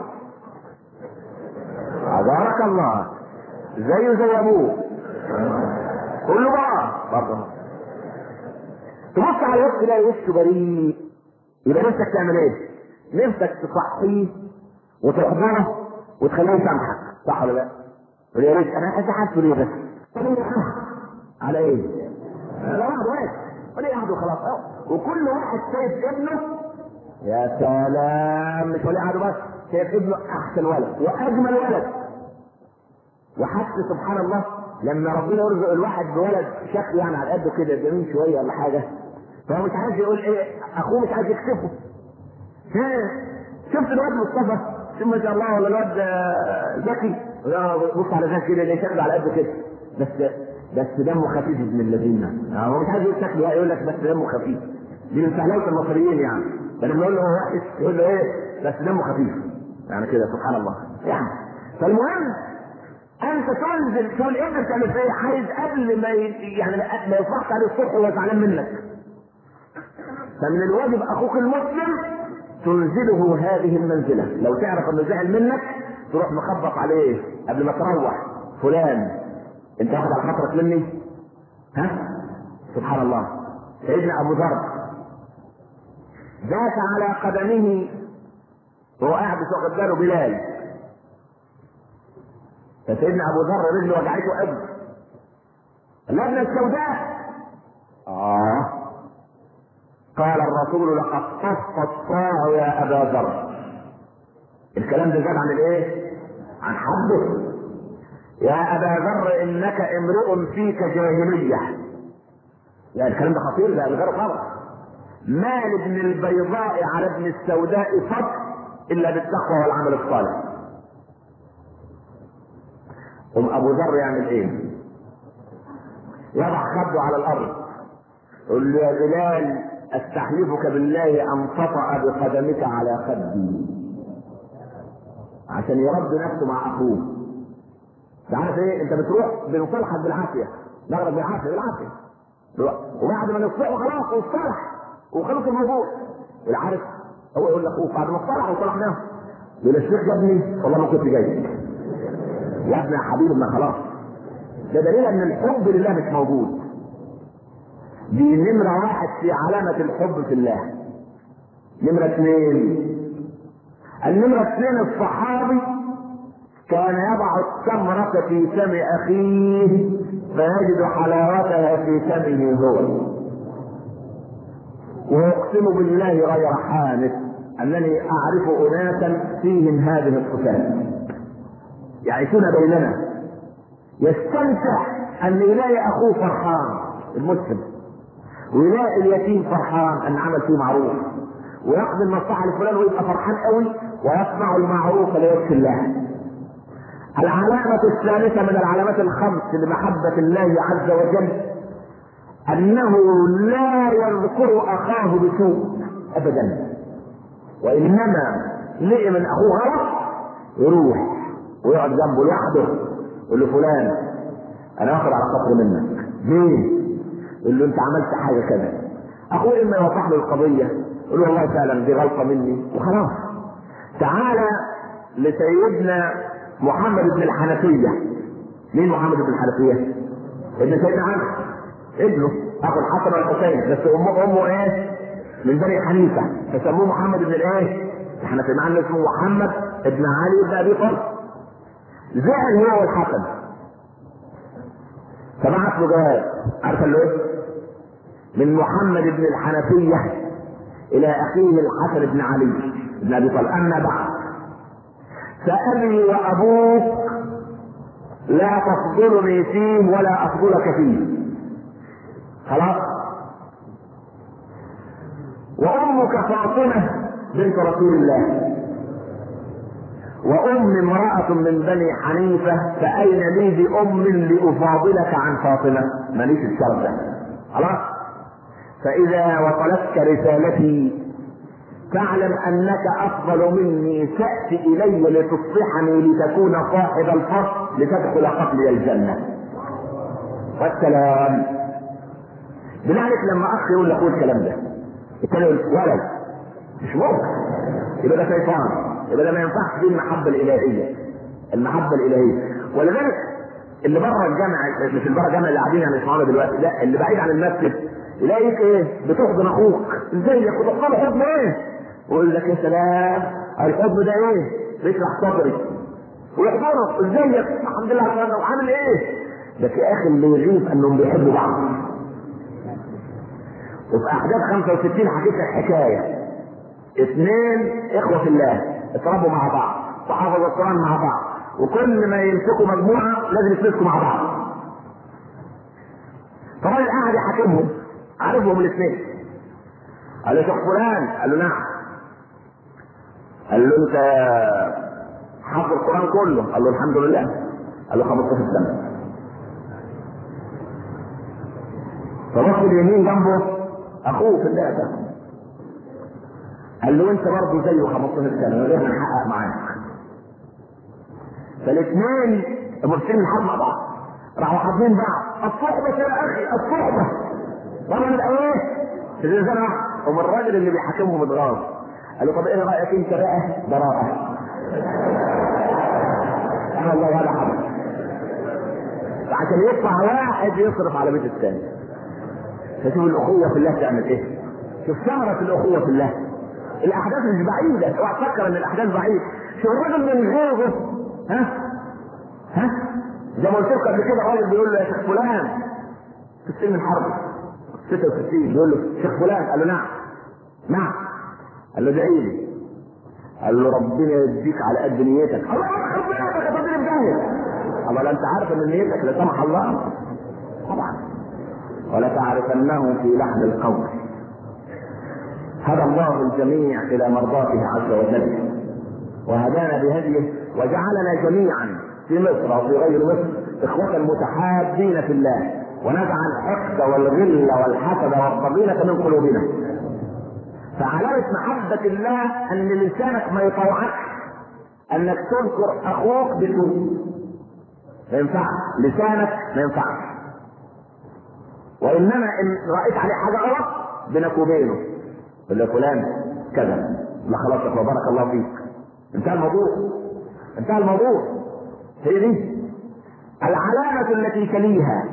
عبارك الله زيه زي ابوه كله براءة برضه. تبص على وشه تلاقي وشه بريء، يبقى نفسك تعمل ايه؟ نفسك تصحيه وتحضنه وتخليه يسامحك، صح ولا لا؟ يا ريت انا حاسس ليه بس على ايه؟ لا واحد ولا يقعد وخلاص. وكل واحد شايف ابنه يا سلام، مش ولا يقعد بس، شايف ابنه احسن ولد واجمل ولد. وحتى سبحان الله لما ربنا يرزق الواحد بولد شكله يعني على قده كده جميل شويه ولا حاجه، فهو مش عايز يقول ايه، اخوه مش عايز يكسفه. شفت الواد مصطفى شوف ما شاء الله، ولا الواد ذكي، بص على ذكي كده شكله على قده كده، بس دمه خفيف ابن الذين. هو مش عايز يقول شكله، يقول لك بس دمه خفيف. دي من سهلاوه المصريين يعني، فلما يقول له هو وحش يقول له ايه؟ بس دمه خفيف يعني كده. سبحان الله يعني. فالمهم انت تنزل شو الابن بتعمل ايه؟ عايز قبل ما يعني ما يفرحش عليه الصبح وهو زعلان منك. فمن الواجب اخوك المسلم تنزله هذه المنزله. لو تعرف انه زعل منك تروح مخبط عليه قبل ما تروح، فلان انت واخد على خاطرك مني؟ ها؟ سبحان الله. سيدنا ابو ذر داس على قدمه وهو قاعد واخد باله بلال، فسيدنا ابو ذر رجله وجعته قوي. اللبنه السوداء قال الرسول لقد طف الصاع يا ابا ذر. الكلام ده زاد عن الايه؟ عن حده. يا ابا ذر انك امرؤ فيك جاهليه. يعني الكلام ده خطير، ده غير خبر. ما لابن البيضاء على ابن السوداء فضل الا بالتقوى والعمل الصالح. ابو ذر يعمل ايه؟ يضع خده على الارض يقول له يا بلال استحلفك بالله ان تطأ بقدمك على خدي، عشان يرد نفسه مع اخوه. تعرف ايه؟ انت بتروح بنصلحك بالعافيه، نغرب بالعافيه وبعد ما نصلحه خلاص واصطلح وخلص الموضوع. والعارف هو يقول لاخوه بعد ما اصطلح وصلحناه يقول الشيخ يا ابني والله ما كنت جاي يا ابني يا حبيبي، ما خلاص. ده دليل ان الحب لله مش موجود. دي نمرة 1 في علامة الحب في الله. نمرة 2، النمرة 2 الصحابي كان يضع التمرة في فم اخيه فيجد حلاوتها في فمه هو، ويقسم بالله غير حانث انني اعرف اناسا فيهم هذه الصفات يعيشون بيننا، يستمتع ان يلاقي اخوه فرحان المسلم، ويلاقي اليتيم فرحان ان عمل فيه معروف، ويقضي المصلحه لفلان ويبقى فرحان قوي، ويصنع المعروف لوجه الله. العلامة الثالثة من العلامات الخمس لمحبة الله عز وجل انه لا يذكر اخاه بسوء ابدا، وانما لقي من اخوه غلط يروح ويقعد جنبه لوحده يقول له فلان انا واخد على خاطري منك، ليه؟ يقول له انت عملت حاجه كذا. اخوه اما يوضح له القضيه يقول له والله فعلا دي غلطه مني وخلاص. تعالى لسيدنا محمد بن الحنفيه. مين محمد بن الحنفيه؟ ابن سيدنا علي، ابنه اخو الحسن والحسين، بس امه ايه؟ من بني حنيفه، فسموه محمد بن الايه؟ الحنفيه، مع انه اسمه محمد بن علي بن ابي طالب. زعل هو والحسن فبعت له جواب، عارف له ايه؟ من محمد بن الحنفيه الى اخيه الحسن بن علي بن ابي طالب، اما بعد فابي وابوك لا تفضلني فيه ولا افضلك فيه، خلاص؟ وامك فاطمه بنت رسول الله، وام امرأة من بني حنيفة، فاين لي بام لافاضلك عن فاطمة؟ ماليش الشرف ده، خلاص؟ فاذا وصلتك رسالتي فاعلم انك افضل مني، تأتي الي لتصلحني لتكون صاحب الفضل لتدخل قبلي الجنة. والسلام. بذلك لما اخ يقول لاخوه الكلام ده الثاني يقول ولد مش ممكن، يبقى ده شيطان، يبقى ده ما ينفعش دي المحبه الالهيه، المحبه الالهيه. ولذلك اللي بره الجامع، مش اللي بره الجامع اللي قاعدين يعني يسمعونا دلوقتي، لا اللي بعيد عن المسجد يلاقيك ايه؟ بتحضن اخوك، ازيك؟ وتقول حضن ايه؟ ويقول لك يا سلام الحضن ده ايه؟ بيشرح صدري، ويحضنك ازيك؟ الحمد لله على السلامه، وعامل ايه؟ لكن يا اخي اللي يغيب انهم بيحبوا بعض. وفي احداث 65 حكيت لك حكايه، اثنين اخوه في الله اتربوا مع بعض وحفظوا القران مع بعض، وكل ما يمسكوا مجموعه لازم يتمسكوا مع بعض. فالراجل قاعد يحاكمهم، عارفهم الاثنين، قال له شيخ فلان، قال له نعم، قال له انت حافظ القران كله؟ قال له الحمد لله. قال له 15 سنه. فبص اليمين جنبه اخوه في الله ده، قال له انت برضه زيه 15 سنه من غير ما نحقق معاك. فالاثنين مرسلين الحرب مع بعض، راحوا حاطين بعض، الصحبه يا اخي الصحبه. طبعا يبقى ايه؟ في الزنزانه واحده، ومن الراجل اللي بيحاكمهم اتغاظ، قال له طب ايه رايك انت بقى؟ براءه. انا والله هذا حدث، فعشان يطلع واحد يصرف على بيت الثاني. فشوف الاخوه في الله تعمل ايه؟ شوف ثمره الاخوه في الله. الاحداث مش بعيده، اوعى تفكر ان الاحداث بعيده. شوف الراجل من غيره، ها زي ما قلت لك قبل كده، الراجل بيقول له يا شيخ فلان في سن الحرب 66، بيقول له شيخ فلان، قال له نعم. قال له ادعي لي. قال له ربنا يديك على قد نيتك. الله يخرب بيتك يا تضرب جاهل. الله لا انت عارف ان نيتك لا سمح الله طبعا، ولا تعرفنه في لحن القول. هدى الله الجميع الى مرضاته عز وجل، وهدانا بهديه، وجعلنا جميعا في مصر وفي غير مصر اخوة متحابين في الله، ونزع الحقد والغل والحسد والضغينة من قلوبنا. فعلامة محبة الله ان لسانك ما يطوعكش انك تذكر اخوك بسوء، ما ينفعش، لسانك ما ينفعش. وانما ان رأيت عليه حاجة غلط بينك وبينه قل له فلان كذا، لا خلاص وبارك الله فيك، انتهى الموضوع. هي دي العلامة التي تليها،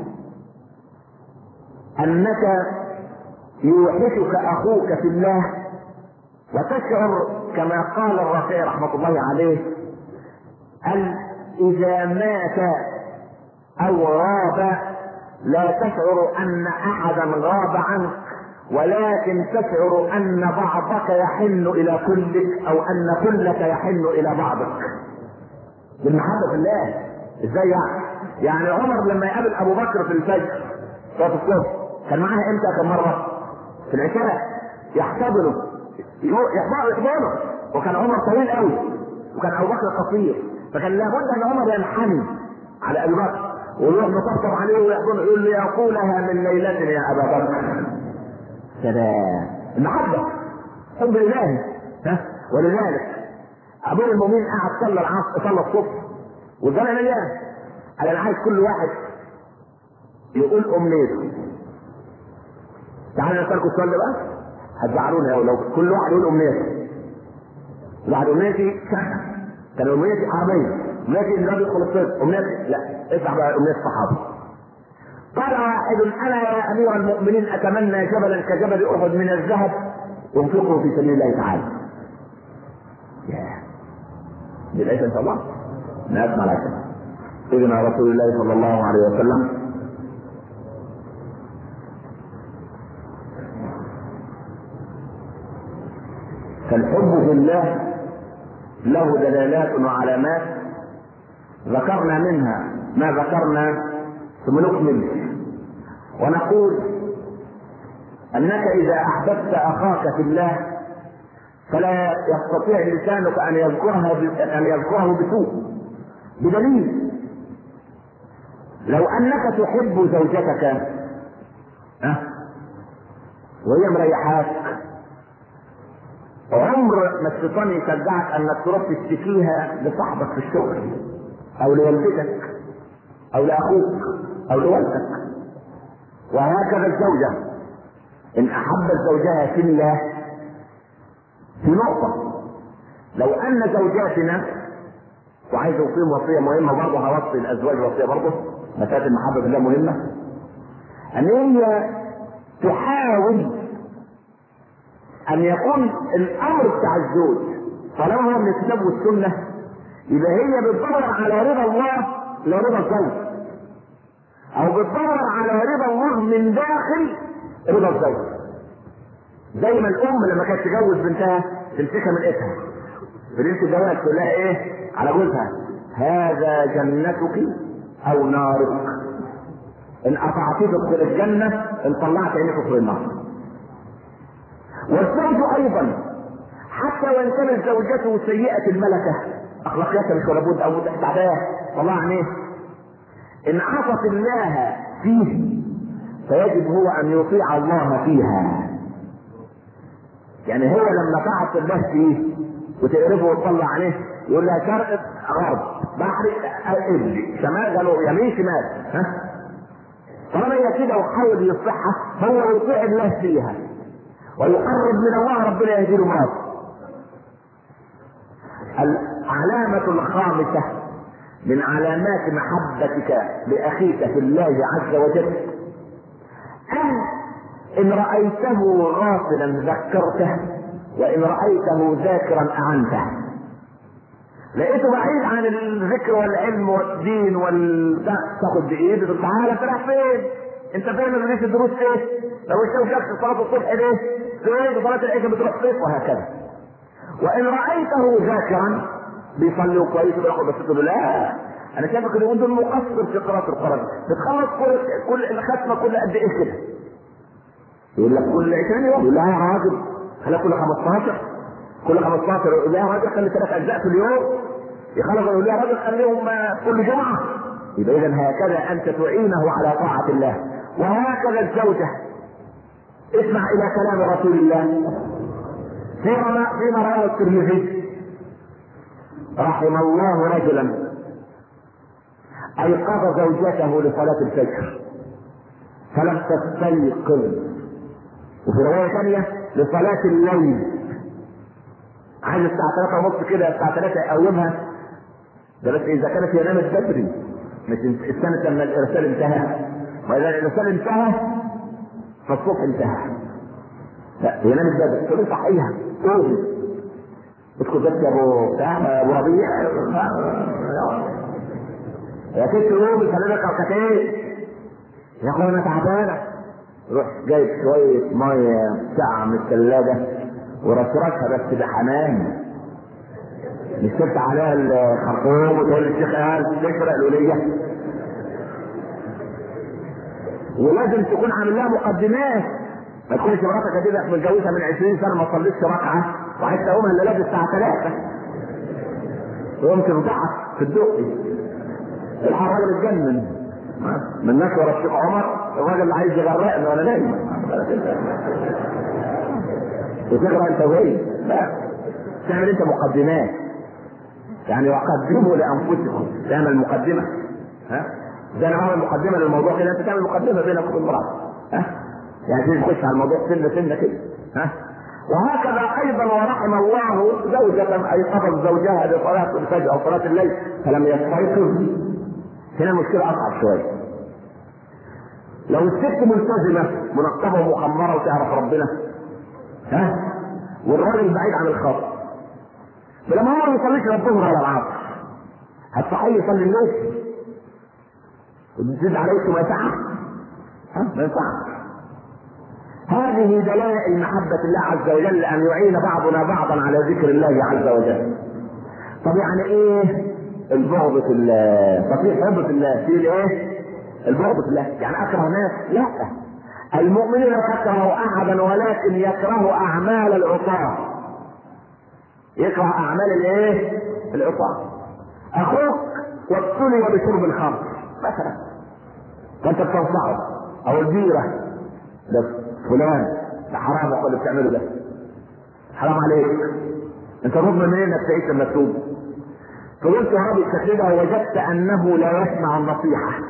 انك يوحشك اخوك في الله، وتشعر كما قال الرفيع رحمة الله عليه، قال اذا مات او غاب لا تشعر ان احدا غاب عنك ولكن تشعر ان بعضك يحن الى كلك او ان كلك يحن الى بعضك بالمحبه في الله. ازاي يعني عمر لما يقابل ابو بكر في الفجر صلاه الصبح كان معاه امتى؟ كم مره؟ في العشاء يحتضنه يحضنه، وكان عمر طويل قوي وكان ابو بكر قصير، فكان لابد ان عمر ينحني على ابي بكر ويروح مطبطب عليه ويحضنه يقول له يقولها من ليلة يا ابا بكر. سلام المحبه حب الالهي. ولذلك ابو المؤمنين قعد صلى العصر صلى الصبح والجامع مليان. انا عايز كل واحد يقول امنيته. تعالوا نسالكم السؤال ده بقى، هتزعلوني لو كل واحد يقول امنيته. واحد امنيتي كان امنيتي عربيه، امنيتي ان الراجل يدخل الطب، امنيتي لا اسمع بقى امنيه الصحابه. قال واحد انا يا امير المؤمنين اتمنى جبلا كجبل احد من الذهب ينفقه في سبيل الله تعالى. دي ليس ان شاء الله نسمع لك سيدنا رسول الله صلى الله عليه وسلم فالحب في الله له دلالات وعلامات ذكرنا منها ما ذكرنا ثم نكمل ونقول انك اذا احببت اخاك في الله فلا يستطيع لسانك ان يذكره بسوء، بدليل لو انك تحب زوجتك وهي مريحاك عمر ما الشيطان يشجعك انك تروح تشتكيها لصاحبك في الشغل او لوالدتك او لاخوك او لوالدك. وهكذا الزوجه ان احبت زوجها في الله في نقطه، لو ان زوجاتنا وعايز اوصيهم وصيه مهمه برضه، هوصي الازواج وصيه برضه، مساله المحبه في الله مهمه، ان هي تحاول ان يكون الامر بتاع الزوج طالما هو من الكتاب والسنه يبقى هي بتدور على رضا الله لا رضا الزوج، او بتدور على رضا الله من داخل رضا الزوج. زي ما الام لما كانت تجوز بنتها تمسكها من ايدها في ليله الجواز تقول لها ايه على جوزها؟ هذا جنتك او نارك، ان اطعتيه تدخل الجنه، ان طلعت عينك تدخل النار. والزوج ايضا حتى وان كانت زوجته سيئه الملكه اخلاقياتها مش ولا بد او تعباه طلع عينيه، ان عصت الله فيه فيجب هو ان يطيع الله فيها. يعني هو لما تعصي الله فيه وتقربه وتطلع عليه يقول لها شرق غرب بحر قبلي شمال قالوا يمين شمال، طالما هي كده وحاول يصلحها هو يطيع الله فيها ويقرب من الله ربنا يهديله مراده. العلامة الخامسة من علامات محبتك لأخيك في الله عز وجل إن رأيته غافلا ذكرته، وإن رأيته ذاكرا أعنته. لقيته بعيد عن الذكر والعلم والدين تاخد بإيده تقول تعالى انت رايح فين؟ انت فين من ريس الدروس ايه؟ لو شافك في صلاة الصبح ليه؟ فين صلاة العشاء بتروح فين؟ وهكذا. وإن رأيته ذاكرا بيصلي كويس وياخد بس تقول لا أنا شايفك اليومين دول مقصر في قراءة القرآن، بتخلص كل الختمة كل قد إيه كده؟ يقول لك كل 20 يوم، يقول لها يا راجل خليها كل 15 يقول لها يا راجل خلي 3 أجزاء في اليوم، يخلص يقول لها يا راجل خليهم كل جمعة. يبقى إذا هكذا أنت تعينه على طاعة الله. وهكذا الزوجة اسمع إلى كلام رسول الله فيما رواه الترمذي رحم الله رجلا أيقظ زوجته لصلاة الفجر فلم تستيقظ، وفي رواية ثانية لصلاة الليل، عايز الساعة 3:30 كده، الساعة 3 يقومها، ده بس إذا كانت هي نامت بدري مش استنت لما الإرسال انتهى، وإذا الإرسال انتهى فالصبح انتهى. لا هي نامت بدري تقول صحيها قومي ادخل بس يا ابو ربيع يا ست قومي خلي لك ركعتين يا اخويا انا تعبانه روح جايب شويه ميه ساقعه من الثلاجه ورشرشها بس بحنان، مش تفتح عليها الخرطوم وتقول للشيخ قال تشرق الوليه. ولازم تكون عامل لها مقدمات، ما تكونش مراتك كده متجوزها من 20 سنه ما تصليش ركعه وعايز تقومها الليله الساعه 3 ويمكن تضحك في الدقي. الحق الراجل اتجنن من الناس ورا الشيخ عمر، الراجل اللي عايز يغرقني وانا نايم وتقرا انت وهي. لا، تعمل انت مقدمات، يعني وقدموا لانفسكم، تعمل مقدمه. ها زي انا بعمل مقدمه للموضوع كده، انت تعمل مقدمه بينك وبين مراتك. ها يعني تيجي تخش على الموضوع سنه سنه كده. ها وهكذا ايضا ورحم الله زوجة ايقظت زوجها لصلاة الفجر او صلاة الليل فلم يستيقظ. هنا المشكلة اصعب شوية. لو الست ملتزمة منقبة ومخمرة وتعرف ربنا، ها والراجل بعيد عن الخط، فلما هو ما يصليش لا الظهر ولا العصر هتصحيه يصلي الليل وتزيد عليه ما ينفعش. ما ينفعش. هذه دلائل محبة الله عز وجل أن يعين بعضنا بعضا على ذكر الله عز وجل. طب يعني ايه البغض في الله؟ طب في حب في الله، في ايه البغض في الله؟ يعني اكره ناس؟ لا، المؤمن لا يكره احدا ولكن يكره اعمال العصاة، يكره اعمال الايه العصاة. اخوك وابتلي بشرب الخمر مثلا فانت بتنصحه، او البيرة، ده فلان ده حرام اللي بتعمله ده، حرام عليك، انت تضمن منين انك تعيش المكتوب؟ فقلت يا رب كده وجدت انه لا يسمع النصيحة،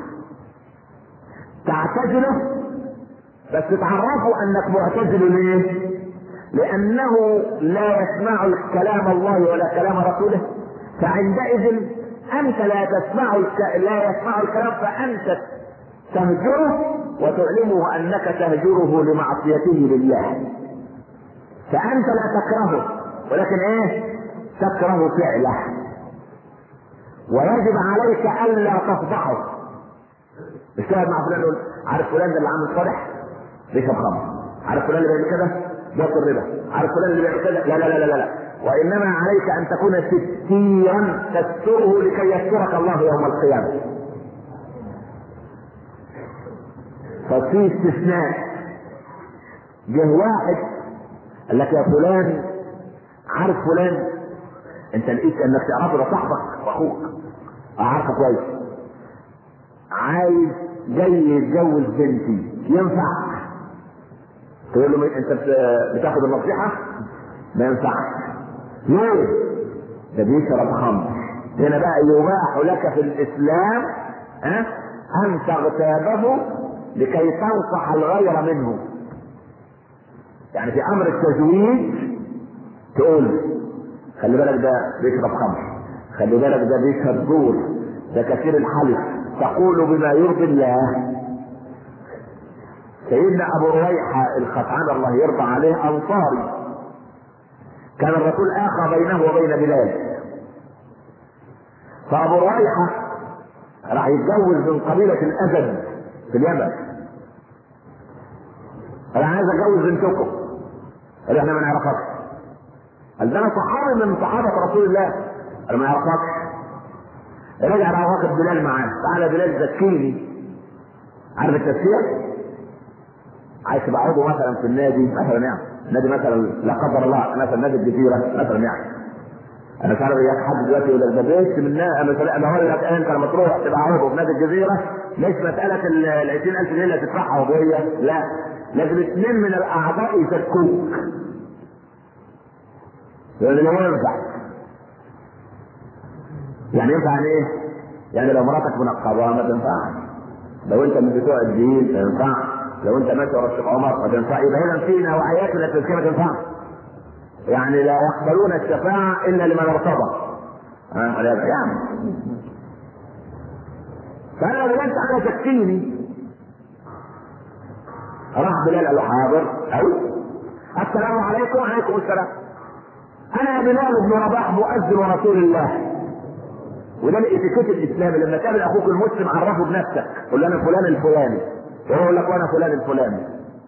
تعتزله بس تعرفوا انك معتزل. ليه؟ لانه لا يسمع كلام الله ولا كلام رسوله، فعندئذ انت لا يسمع الكلام، فانت تهجره وتعلمه انك تهجره لمعصيته لله. فانت لا تكرهه ولكن ايه تكره فعله، ويجب عليك الا تفضحه. مش تقعد مع فلان يقول عارف فلان ده اللي عامل صالح بيشرب خمر، عارف فلان اللي بيعمل كده بياكل ربا، عارف فلان اللي بيعمل كده، لا لا لا لا لا، وانما عليك ان تكون ستيرا تستره لكي يسترك الله يوم القيامه. ففي استثناء، جه واحد قال لك يا فلان عارف فلان، انت لقيت انك تعرفه ده صاحبك واخوك عارفه كويس، عايز جاي يتجوز بنتي ينفع؟ تقول له انت بتاخد النصيحه؟ ما ينفعش. ليه؟ ده بيشرب خمر. هنا بقى يباح لك في الاسلام ان تغتابه لكي تنصح الغير منه. يعني في امر التزويج تقول خلي بالك ده بيشرب خمر، خلي بالك ده بيشرب زور، ده كثير الحلف، تقول بما يرضي الله. سيدنا ابو رويحة الخطعان الله يرضى عليه انصاري، كان الرسول اخى بينه وبين بلال، فابو رويحة راح يتجوز من قبيلة الازد في اليمن، انا عايز اتجوز بنتكم، قال احنا ما نعرفكش. قال ده انا صحابي من صحابة رسول الله، قال ما يعرفكش. رجع راح واخد بلال معاه، تعالى بلال زكيني. عارف التزكية؟ عايز تبقى عضو مثلا في النادي مثلا، يعني نادي مثلا لا قدر الله مثلا نادي الجزيرة مثلا، يعني انا مش عارف اياك حد دلوقتي يقول لك ده بيت من انا هقول لك انت لما تروح تبقى عضو في نادي الجزيرة مش مسألة ال 20,000 جنيه اللي تدفعها وهي لا، لازم 2 من الاعضاء يزكوك. يعني ما ينفع، يعني ينفع يعني ايه؟ يعني لو مراتك منقبة ما تنفعش، لو انت من بتوع الدين ما ينفعش، لو انت ماشي ورا الشيخ عمر ما تنفع. يبقى هنا في نوعيات من التزكية ما تنفعش، يعني لا يقبلون الشفاعة الا لمن ارتضى. يعني فانا لو انت انا زكيني، راح بلال قال له حاضر، السلام عليكم. وعليكم السلام. انا بلال بن رباح مؤذن ورسول الله. وده الاتيكيت الاسلامي، لما تقابل اخوك المسلم عرفه بنفسك، قول له انا فلان الفلاني، وهو يقول لك وانا فلان الفلاني.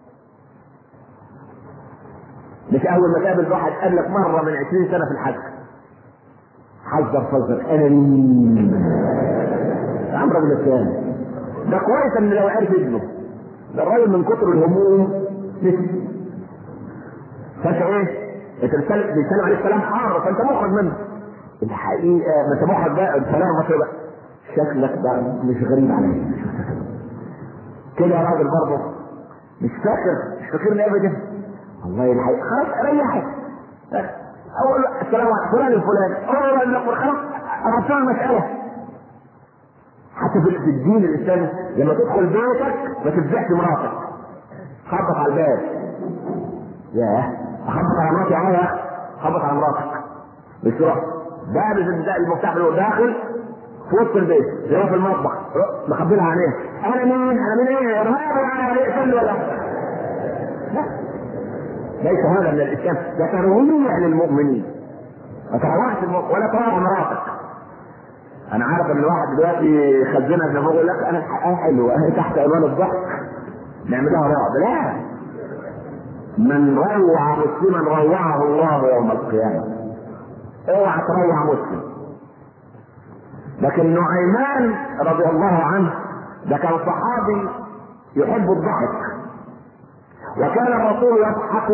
مش اول ما تقابل واحد قابلك مره من 20 سنه في الحج حذر فذر انا مين يا عم رجل الثاني. ده كويس ان لو عرف ابنه ده الراجل من كتر الهموم نسي. فانت ايه؟ انت بتسلم عليه السلام حار فانت مخرج منه. الحقيقه ما انت مخرج بقى السلام مصري بقى شكلك بقى مش غريب عليا كده يا راجل برضه مش فاكرني ابدا. والله الحقيقه خلاص ريحك اول السلام عليكم فلان الفلاني اول خلاص عرفنا المساله. حتى في الدين الاسلامي لما تدخل بيتك ما تفزعش مراتك خبط على الباب. ياه اخبط على مراتي عايز خبط على مراتك مش تروح باب المفتاح اللي داخل في وسط البيت زي في المطبخ مخبيلها عليها انا مين ايه ارهاب ولا اقتل ولا لا. ليس هذا من الاسلام. ده ترويع للمؤمنين ما تروعش ولا تروع مراتك. انا عارف ان الواحد دلوقتي خزنها في يقول لك انا الحقيقه حلوه اهي تحت الوان الضحك نعملها رعب. لا من روع مسلما روعه الله يوم القيامه. اوعى تروع مسلم. لكن نعيمان رضي الله عنه ده كان صحابي يحب الضحك وكان الرسول يضحك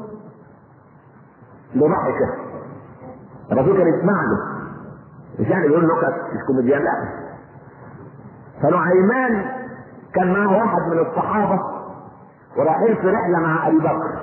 بضحكه. الرسول كان يسمع له مش يعني يقول نكت مش كوميديان لا. فنعيمان كان معه واحد من الصحابه ورايحين في رحله مع ابي بكر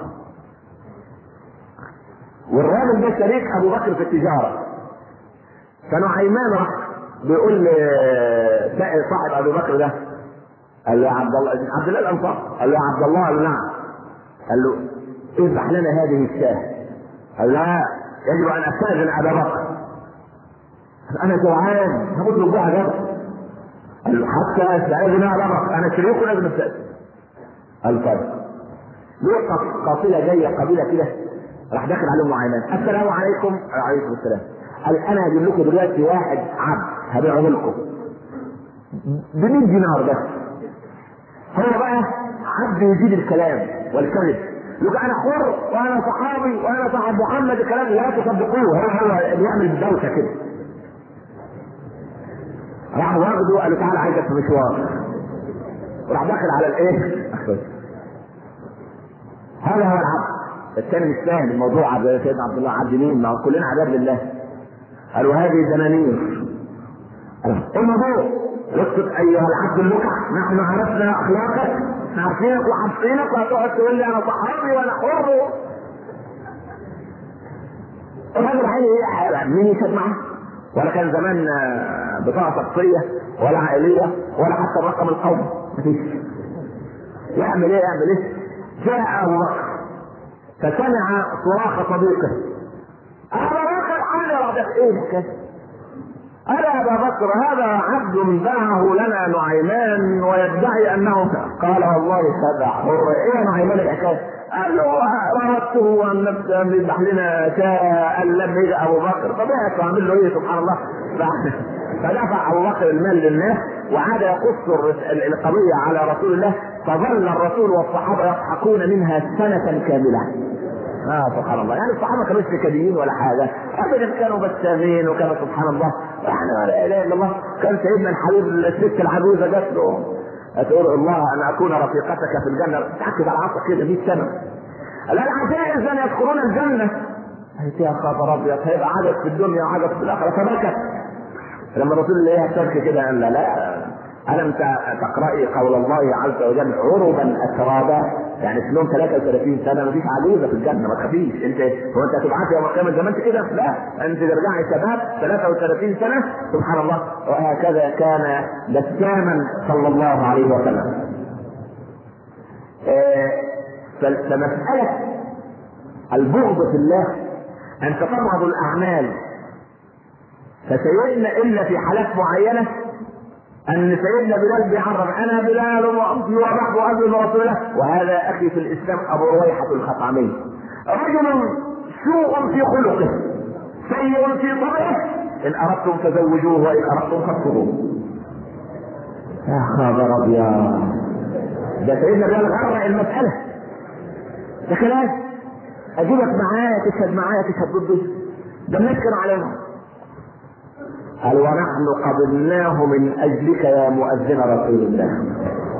والراجل ده شريك ابو بكر في التجاره. فنعيمان راح بيقول صاحب ابو بكر ده قال له يا عبد الله الانصار قال له يا عبد الله قال له نعم قال له اذبح لنا هذه الشاه. قال لا يجب ان استاذن ابا بكر انا جوعان هموت من جوع جبل. قال له حتى استاذن ابا بكر انا شريك لازم استاذن. قال طيب له قافله جايه قبيله كده راح داخل عليهم نعيمان السلام عليكم. وعليكم السلام. قال انا هجيب لكم دلوقتي واحد عبد هبيعه لكم ب100 دينار بس. هو بقى عبد يزيد الكلام والكذب يقول انا حر وانا صحابي وانا صاحب محمد الكلام لا تصدقوه. هو بيعمل دوشه كده. راح واخده قال له تعالى عايزك في مشوار. وراح داخل على الايه هذا هو العبد. الثاني مش فاهم الموضوع عبد سيدنا عبد الله عبد مين ما كلنا عباد لله. قالوا هذه دنانير. الموضوع اسكت ايها العبد اللكع نحن عرفنا اخلاقك عارفينك وحافظينك وهتقعد تقول لي انا صحابي وانا حر. الراجل عايز مين يشهد معاه ولا كان زمان بطاقه شخصيه ولا عائليه ولا حتى الرقم القومي مفيش. يعمل ايه جاء ابو بكر فسمع صراخ صديقه ابا بكر حاجه بعد ايه ألا أبا بكر هذا عبد باعه لنا نعيمان ويدعي أنه قال والله كذا حر إيه نعيمان الحكاية؟ قال له راودته أن يذبح لنا شاء قال لم يجي أبو بكر طبيعي وعمل له إيه سبحان الله. فدفع أبو بكر المال للناس وعاد يقص القضية على رسول الله فظل الرسول والصحابة يضحكون منها سنة كاملة. سبحان الله. يعني الصحابه كانوا نكديين ولا حاجه ابدا كانوا بسامين وكانوا سبحان الله يعني لا اله الا الله. كان سيدنا الحبيب الست العجوزه جات له تقول الله ان اكون رفيقتك في الجنه تعكس على عصا كده 100 سنه. قال العجائز ان يدخلون الجنه. قالت يا خبر ابيض هيبقى عدد في الدنيا وعدد في الاخره فبكت. لما الرسول اللي هي تبكي كده قال لا ألم تقرأي قول الله عز وجل عربا أترابا يعني سنهم 33 سنة مفيش عجوزة في الجنة ما تخافيش انت هو انت هتبعتي يوم القيامة زي ما انت كده لا انت ترجعي شباب 33 سنة سبحان الله. وهكذا كان بساما صلى الله عليه وسلم. فمسألة البغض في الله أن تتبغض الأعمال. فسيدنا إلا في حالات معينة أن سيدنا بلال بيحرم أنا بلال وأمضي وبعض وأذن رسول الله. وهذا أخي في الإسلام أبو رويحة الخطعمي رجل سوء في خلقه سيء في طبعه إن أردتم تزوجوه وإن أردتم فاقتلوه. يا خبر أبيض ده سيدنا بلال غرق المسألة ده كلام. اجيبك معايا تشهد معايا تشهد ضدي؟ ده منكر علينا. قال ونحن قبلناه من اجلك يا مؤذن رسول الله.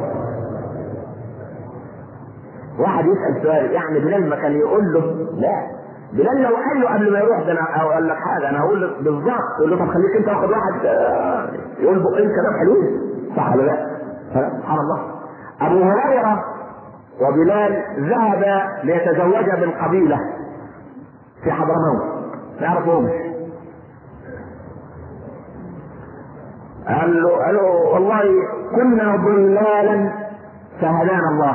واحد يسأل سؤال، يعني بلال ما كان يقول له؟ لا، بلال لو قال له قبل ما يروح ده انا اقول لك حاجه، انا هقول لك بالظبط، يقول له طب خليك انت واخد واحد يقول بقين كلام حلوين، صح ولا لا؟ سبحان الله. ابو هريره وبلال ذهب ليتزوجا من قبيله في حضرموت ما يعرفهمش. قال له والله كنا ضلالا فهدانا الله،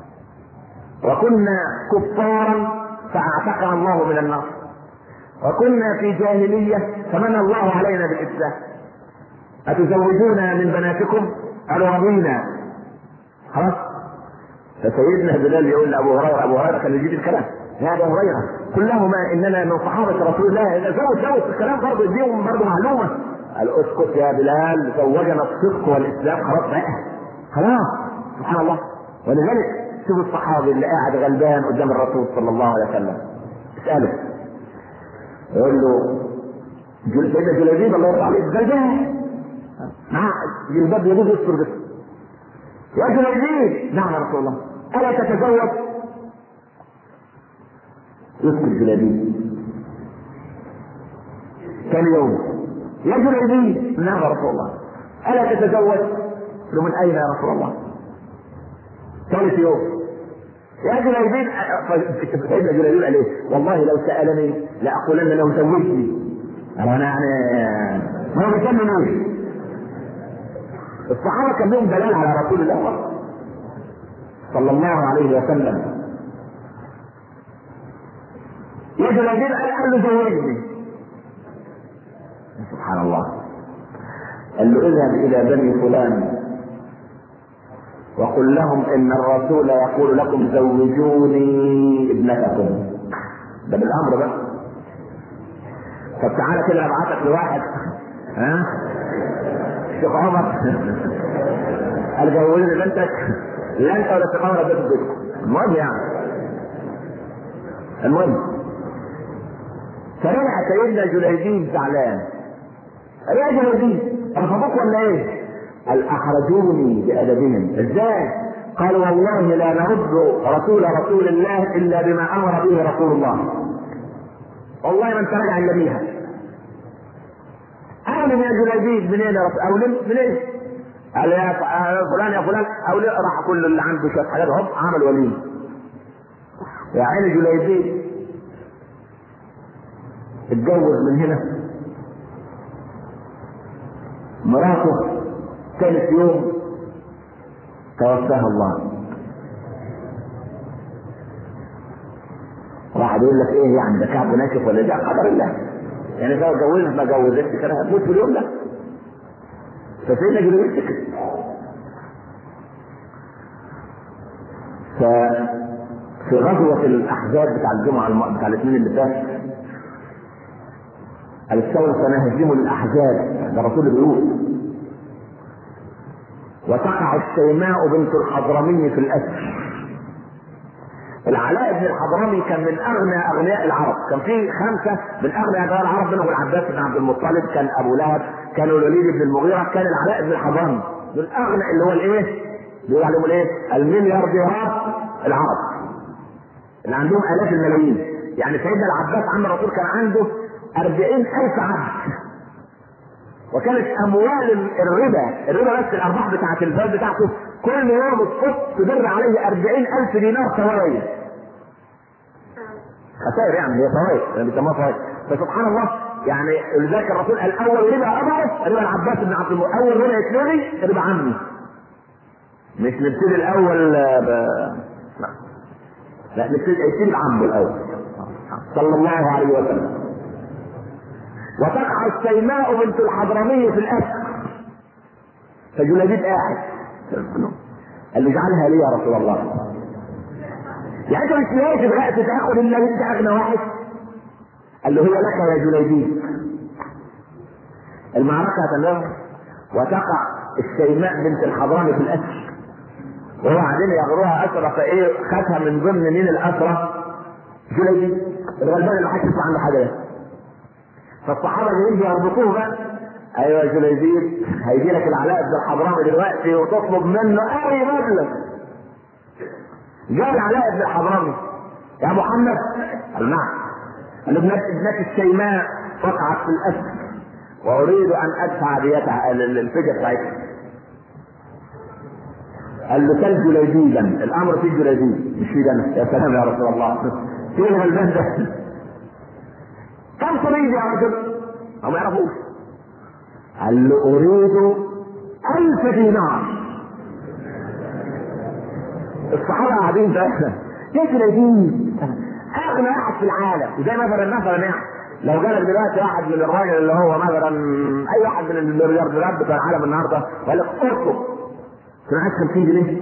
وكنا كفارا فاعتقنا الله من النار، وكنا في جاهلية فمن الله علينا بالإسلام، أتزوجونا من بناتكم؟ قالوا رضينا. خلاص. فسيدنا بلال يقول لأبو هريرة، أبو هريرة كان يجيب الكلام، يا أبو هريرة كلهما إننا من صحابة رسول الله، زوج الكلام برضه يديهم برضه معلومة. قال اسكت يا بلال، زوجنا الصدق والإسلام، خلاص بقى خلاص. سبحان الله. ولذلك شوف الصحابي اللي قاعد غلبان قدام الرسول صلى الله عليه وسلم، اسأله يقول له سيدنا جليبيب الله يرضى عليه غلبان مع جلباب يجوز يستر بس، يا جليبيب نعم يا رسول الله ألا تتزوج؟ يسكت جليبيب. ثاني يوم يا جليبيب نعم يا رسول الله ألا تتزوج؟ له من أين يا رسول الله؟ ثالث يوم يا جليبيب. سيدنا جليبيب قال ايه؟ والله لو سألني لأقولن له زوجني. انا يعني ما هو بيسمي الصحابة كان لهم دلال على رسول الله صلى الله عليه وسلم. يا جليبيب قال له زوجني. سبحان الله. قال له اذهب الى بني فلان وقل لهم ان الرسول يقول لكم زوجوني ابنتكم. ده بالامر بقى. طب تعالى كده ابعتك لواحد الشيخ عمر قال جوزني بنتك، لا انت ولا الشيخ عمر بيت بيتكم. المهم يعني المهم فرجع سيدنا جليبيب زعلان. قال يا جليبيب رفضوك ولا ايه؟ قال احرجوني بادبهم. ازاي؟ قال والله لا نرد رسول الله الا بما امر به رسول الله، والله ما انت راجع الا بيها. اعلم يا جليبيب منين يا رسول؟ اولم منين؟ قال يا فلان يا فلان اولم. راح كل اللي عنده شويه حاجات هم عمل وليمه. يا عيني جليبيب اتجوز من هنا مراته، ثالث يوم توفاها الله. واحد يقول لك ايه يعني ده كعب ناشف ولا ده قدر الله، يعني لو جوزت ما جوزتش كده هتموت في اليوم ده. فسيدنا جليبيب سكت. ففي غزوة الأحزاب بتاع الجمعة بتاع الاثنين اللي فات قال سوف نهزم الأحزاب، ده الرسول بيقول، وتقع الشيماء بنت الحضرمي في الأسر. العلاء بن الحضرمي كان من اغنى اغنياء العرب، كان في 5 من اغنى اغنياء العرب منهم العباس بن عبد المطلب، كان ابو لهب، كان الوليد بن المغيرة، كان العلاء بن الحضرمي. دول اغنى اللي هو الايه؟ بيقول عليهم الايه؟ المليارديرات العرب اللي عندهم الاف الملايين. يعني سيدنا العباس عم الرسول كان عنده 40,000 عبد، وكانت اموال الربا بس الارباح بتاعت البلد بتاعته كل يوم الصبح تدر عليه 40,000 دينار فوائد. خسائر يعني، هي فوائد بيسموها فوائد. فسبحان الله يعني لذلك الرسول قال اول ربا اضعف ربا العباس بن عبد المطلب، اول ربا يتلغي ربا عمي. مش نبتدي الاول لا نبتدي بعمه الاول صلى الله عليه وسلم. وتقع الشيماء بنت الحضرمي في الاسر. فجليبيب قاعد قال له اجعلها لي يا رسول الله. يعني انت مش ناسي تاخد الا انت اغنى واحد. قال له هي لك يا جليبيب. المعركه تمام. وتقع الشيماء بنت الحضرمي في الاسر، وهو بعدين يغروها اسرى، فايه خدها من ضمن مين الاسرى؟ جليبيب الغلبان اللي محدش يسمع عنه حاجه. فالصحابه اللي يربطوه بقى، ايوه جليبيب هيجي لك العلاء بن الحضرمي دلوقتي وتطلب منه اي مبلغ. جاء العلاء بن الحضرمي، يا محمد، قال نعم. قال له ابنتي الشيماء وقعت في الاسر واريد ان ادفع ديتها الفدية بتاعتها. قال له سل جليبيبا، الامر في جليبيب مش في دم. يا سلام يا رسول الله، فين الغلبان ده؟ كم تريد يا رجل؟ هم ما يعرفوش. قال له اريد 1000 دينار. الصحابه قاعدين بقى يا جليبيب اغنى واحد في العالم. وزي مثلا يعني لو جالك دلوقتي واحد من الراجل اللي هو مثلا اي واحد من المليارديرات بتوع العالم النهارده وقال لك اطلب انا عايز 50 جنيه،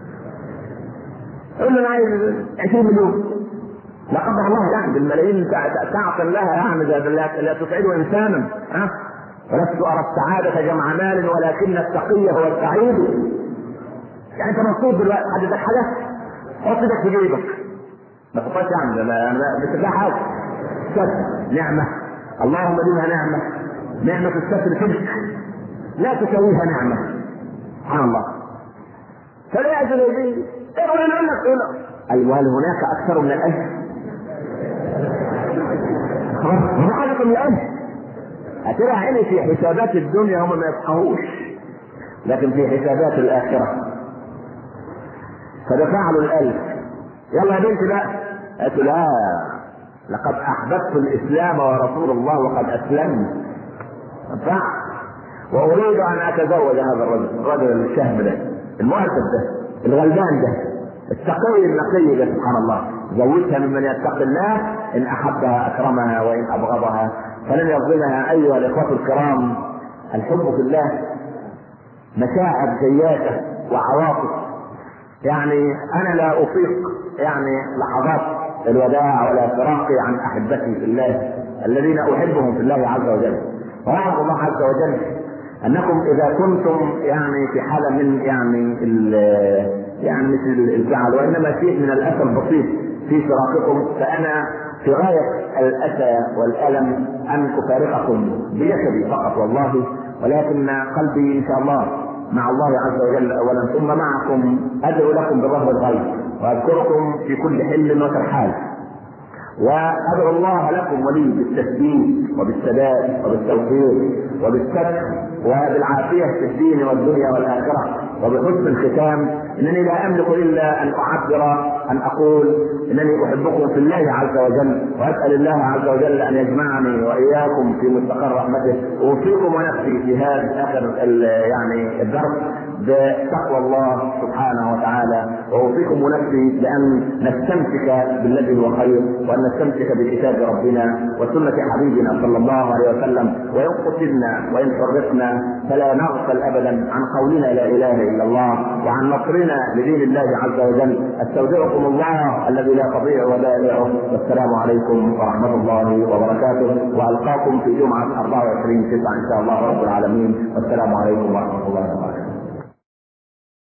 قول له انا عايز 20 مليون، لا قدر الله يعني الملايين تعقل لها يعني لا تسعد انسانا. ها ولست ارى السعاده جمع مال ولكن التقي هو السعيد. يعني انت مبسوط دلوقتي، حد اداك حاجه حط ايدك في جيبك ما تحطش يعني مش ده حاجه. ستر نعمه اللهم لها نعمه الستر تلك لا تسويها نعمه. سبحان الله. فلا يعجل به يقول لك ايوه هل هناك اكثر من الالف؟ خلاص حاجه من الالف. هترى عيني في حسابات الدنيا هم ما يفقهوش، لكن في حسابات الاخره فدفع له الالف. يلا يا بنتي بقى. قالت لا لقد احببت الاسلام ورسول الله وقد اسلمت واريد ان اتزوج هذا الرجل الشهم ده المؤدب ده الغلبان ده التقي النقي ده سبحان الله. زوجها ممن يتقي الله، ان احبها اكرمها وان ابغضها فلن يظلمها. ايها الاخوه الكرام، الحب في الله مشاعر جياشه وعواطف. يعني انا لا اطيق يعني لحظات الوداع ولا فراقي عن احبتي في الله الذين احبهم في الله عز وجل. ويعلم الله عز وجل انكم اذا كنتم يعني في حاله من يعني مثل الزعل وانما شيء من الاسى البسيط في فراقكم، فانا في غايه الاسى والالم ان افارقكم بجسدي فقط والله، ولكن قلبي ان شاء الله مع الله عز وجل اولا، ثم معكم ادعو لكم بالرهب الغيب واذكركم في كل حل وترحال، وادعو الله لكم ولي بالتثبيت وبالسداد وبالتوفيق وبالستر وبالعافيه في الدين والدنيا والاخره وبحسن الختام. انني لا املك الا ان اعبر ان اقول انني احبكم في الله عز وجل، واسال الله عز وجل ان يجمعني واياكم في مستقر رحمته. اوصيكم ونفسي في هذا اخر يعني الدرس بتقوى الله سبحانه وتعالى، واوصيكم ونفسي بان نستمسك بالذي هو خير، وان نستمسك بكتاب ربنا وسنه حبيبنا صلى الله عليه وسلم. وان قتلنا وان فرقنا فلا نغفل ابدا عن قولنا لا اله الا الله وعن نصرنا لدين الله عز وجل. استودعكم الله الذي لا تضيع ودائعه، والسلام عليكم ورحمه الله وبركاته، والقاكم في جمعه 24/9 ان شاء الله رب العالمين، والسلام عليكم ورحمه الله وبركاته.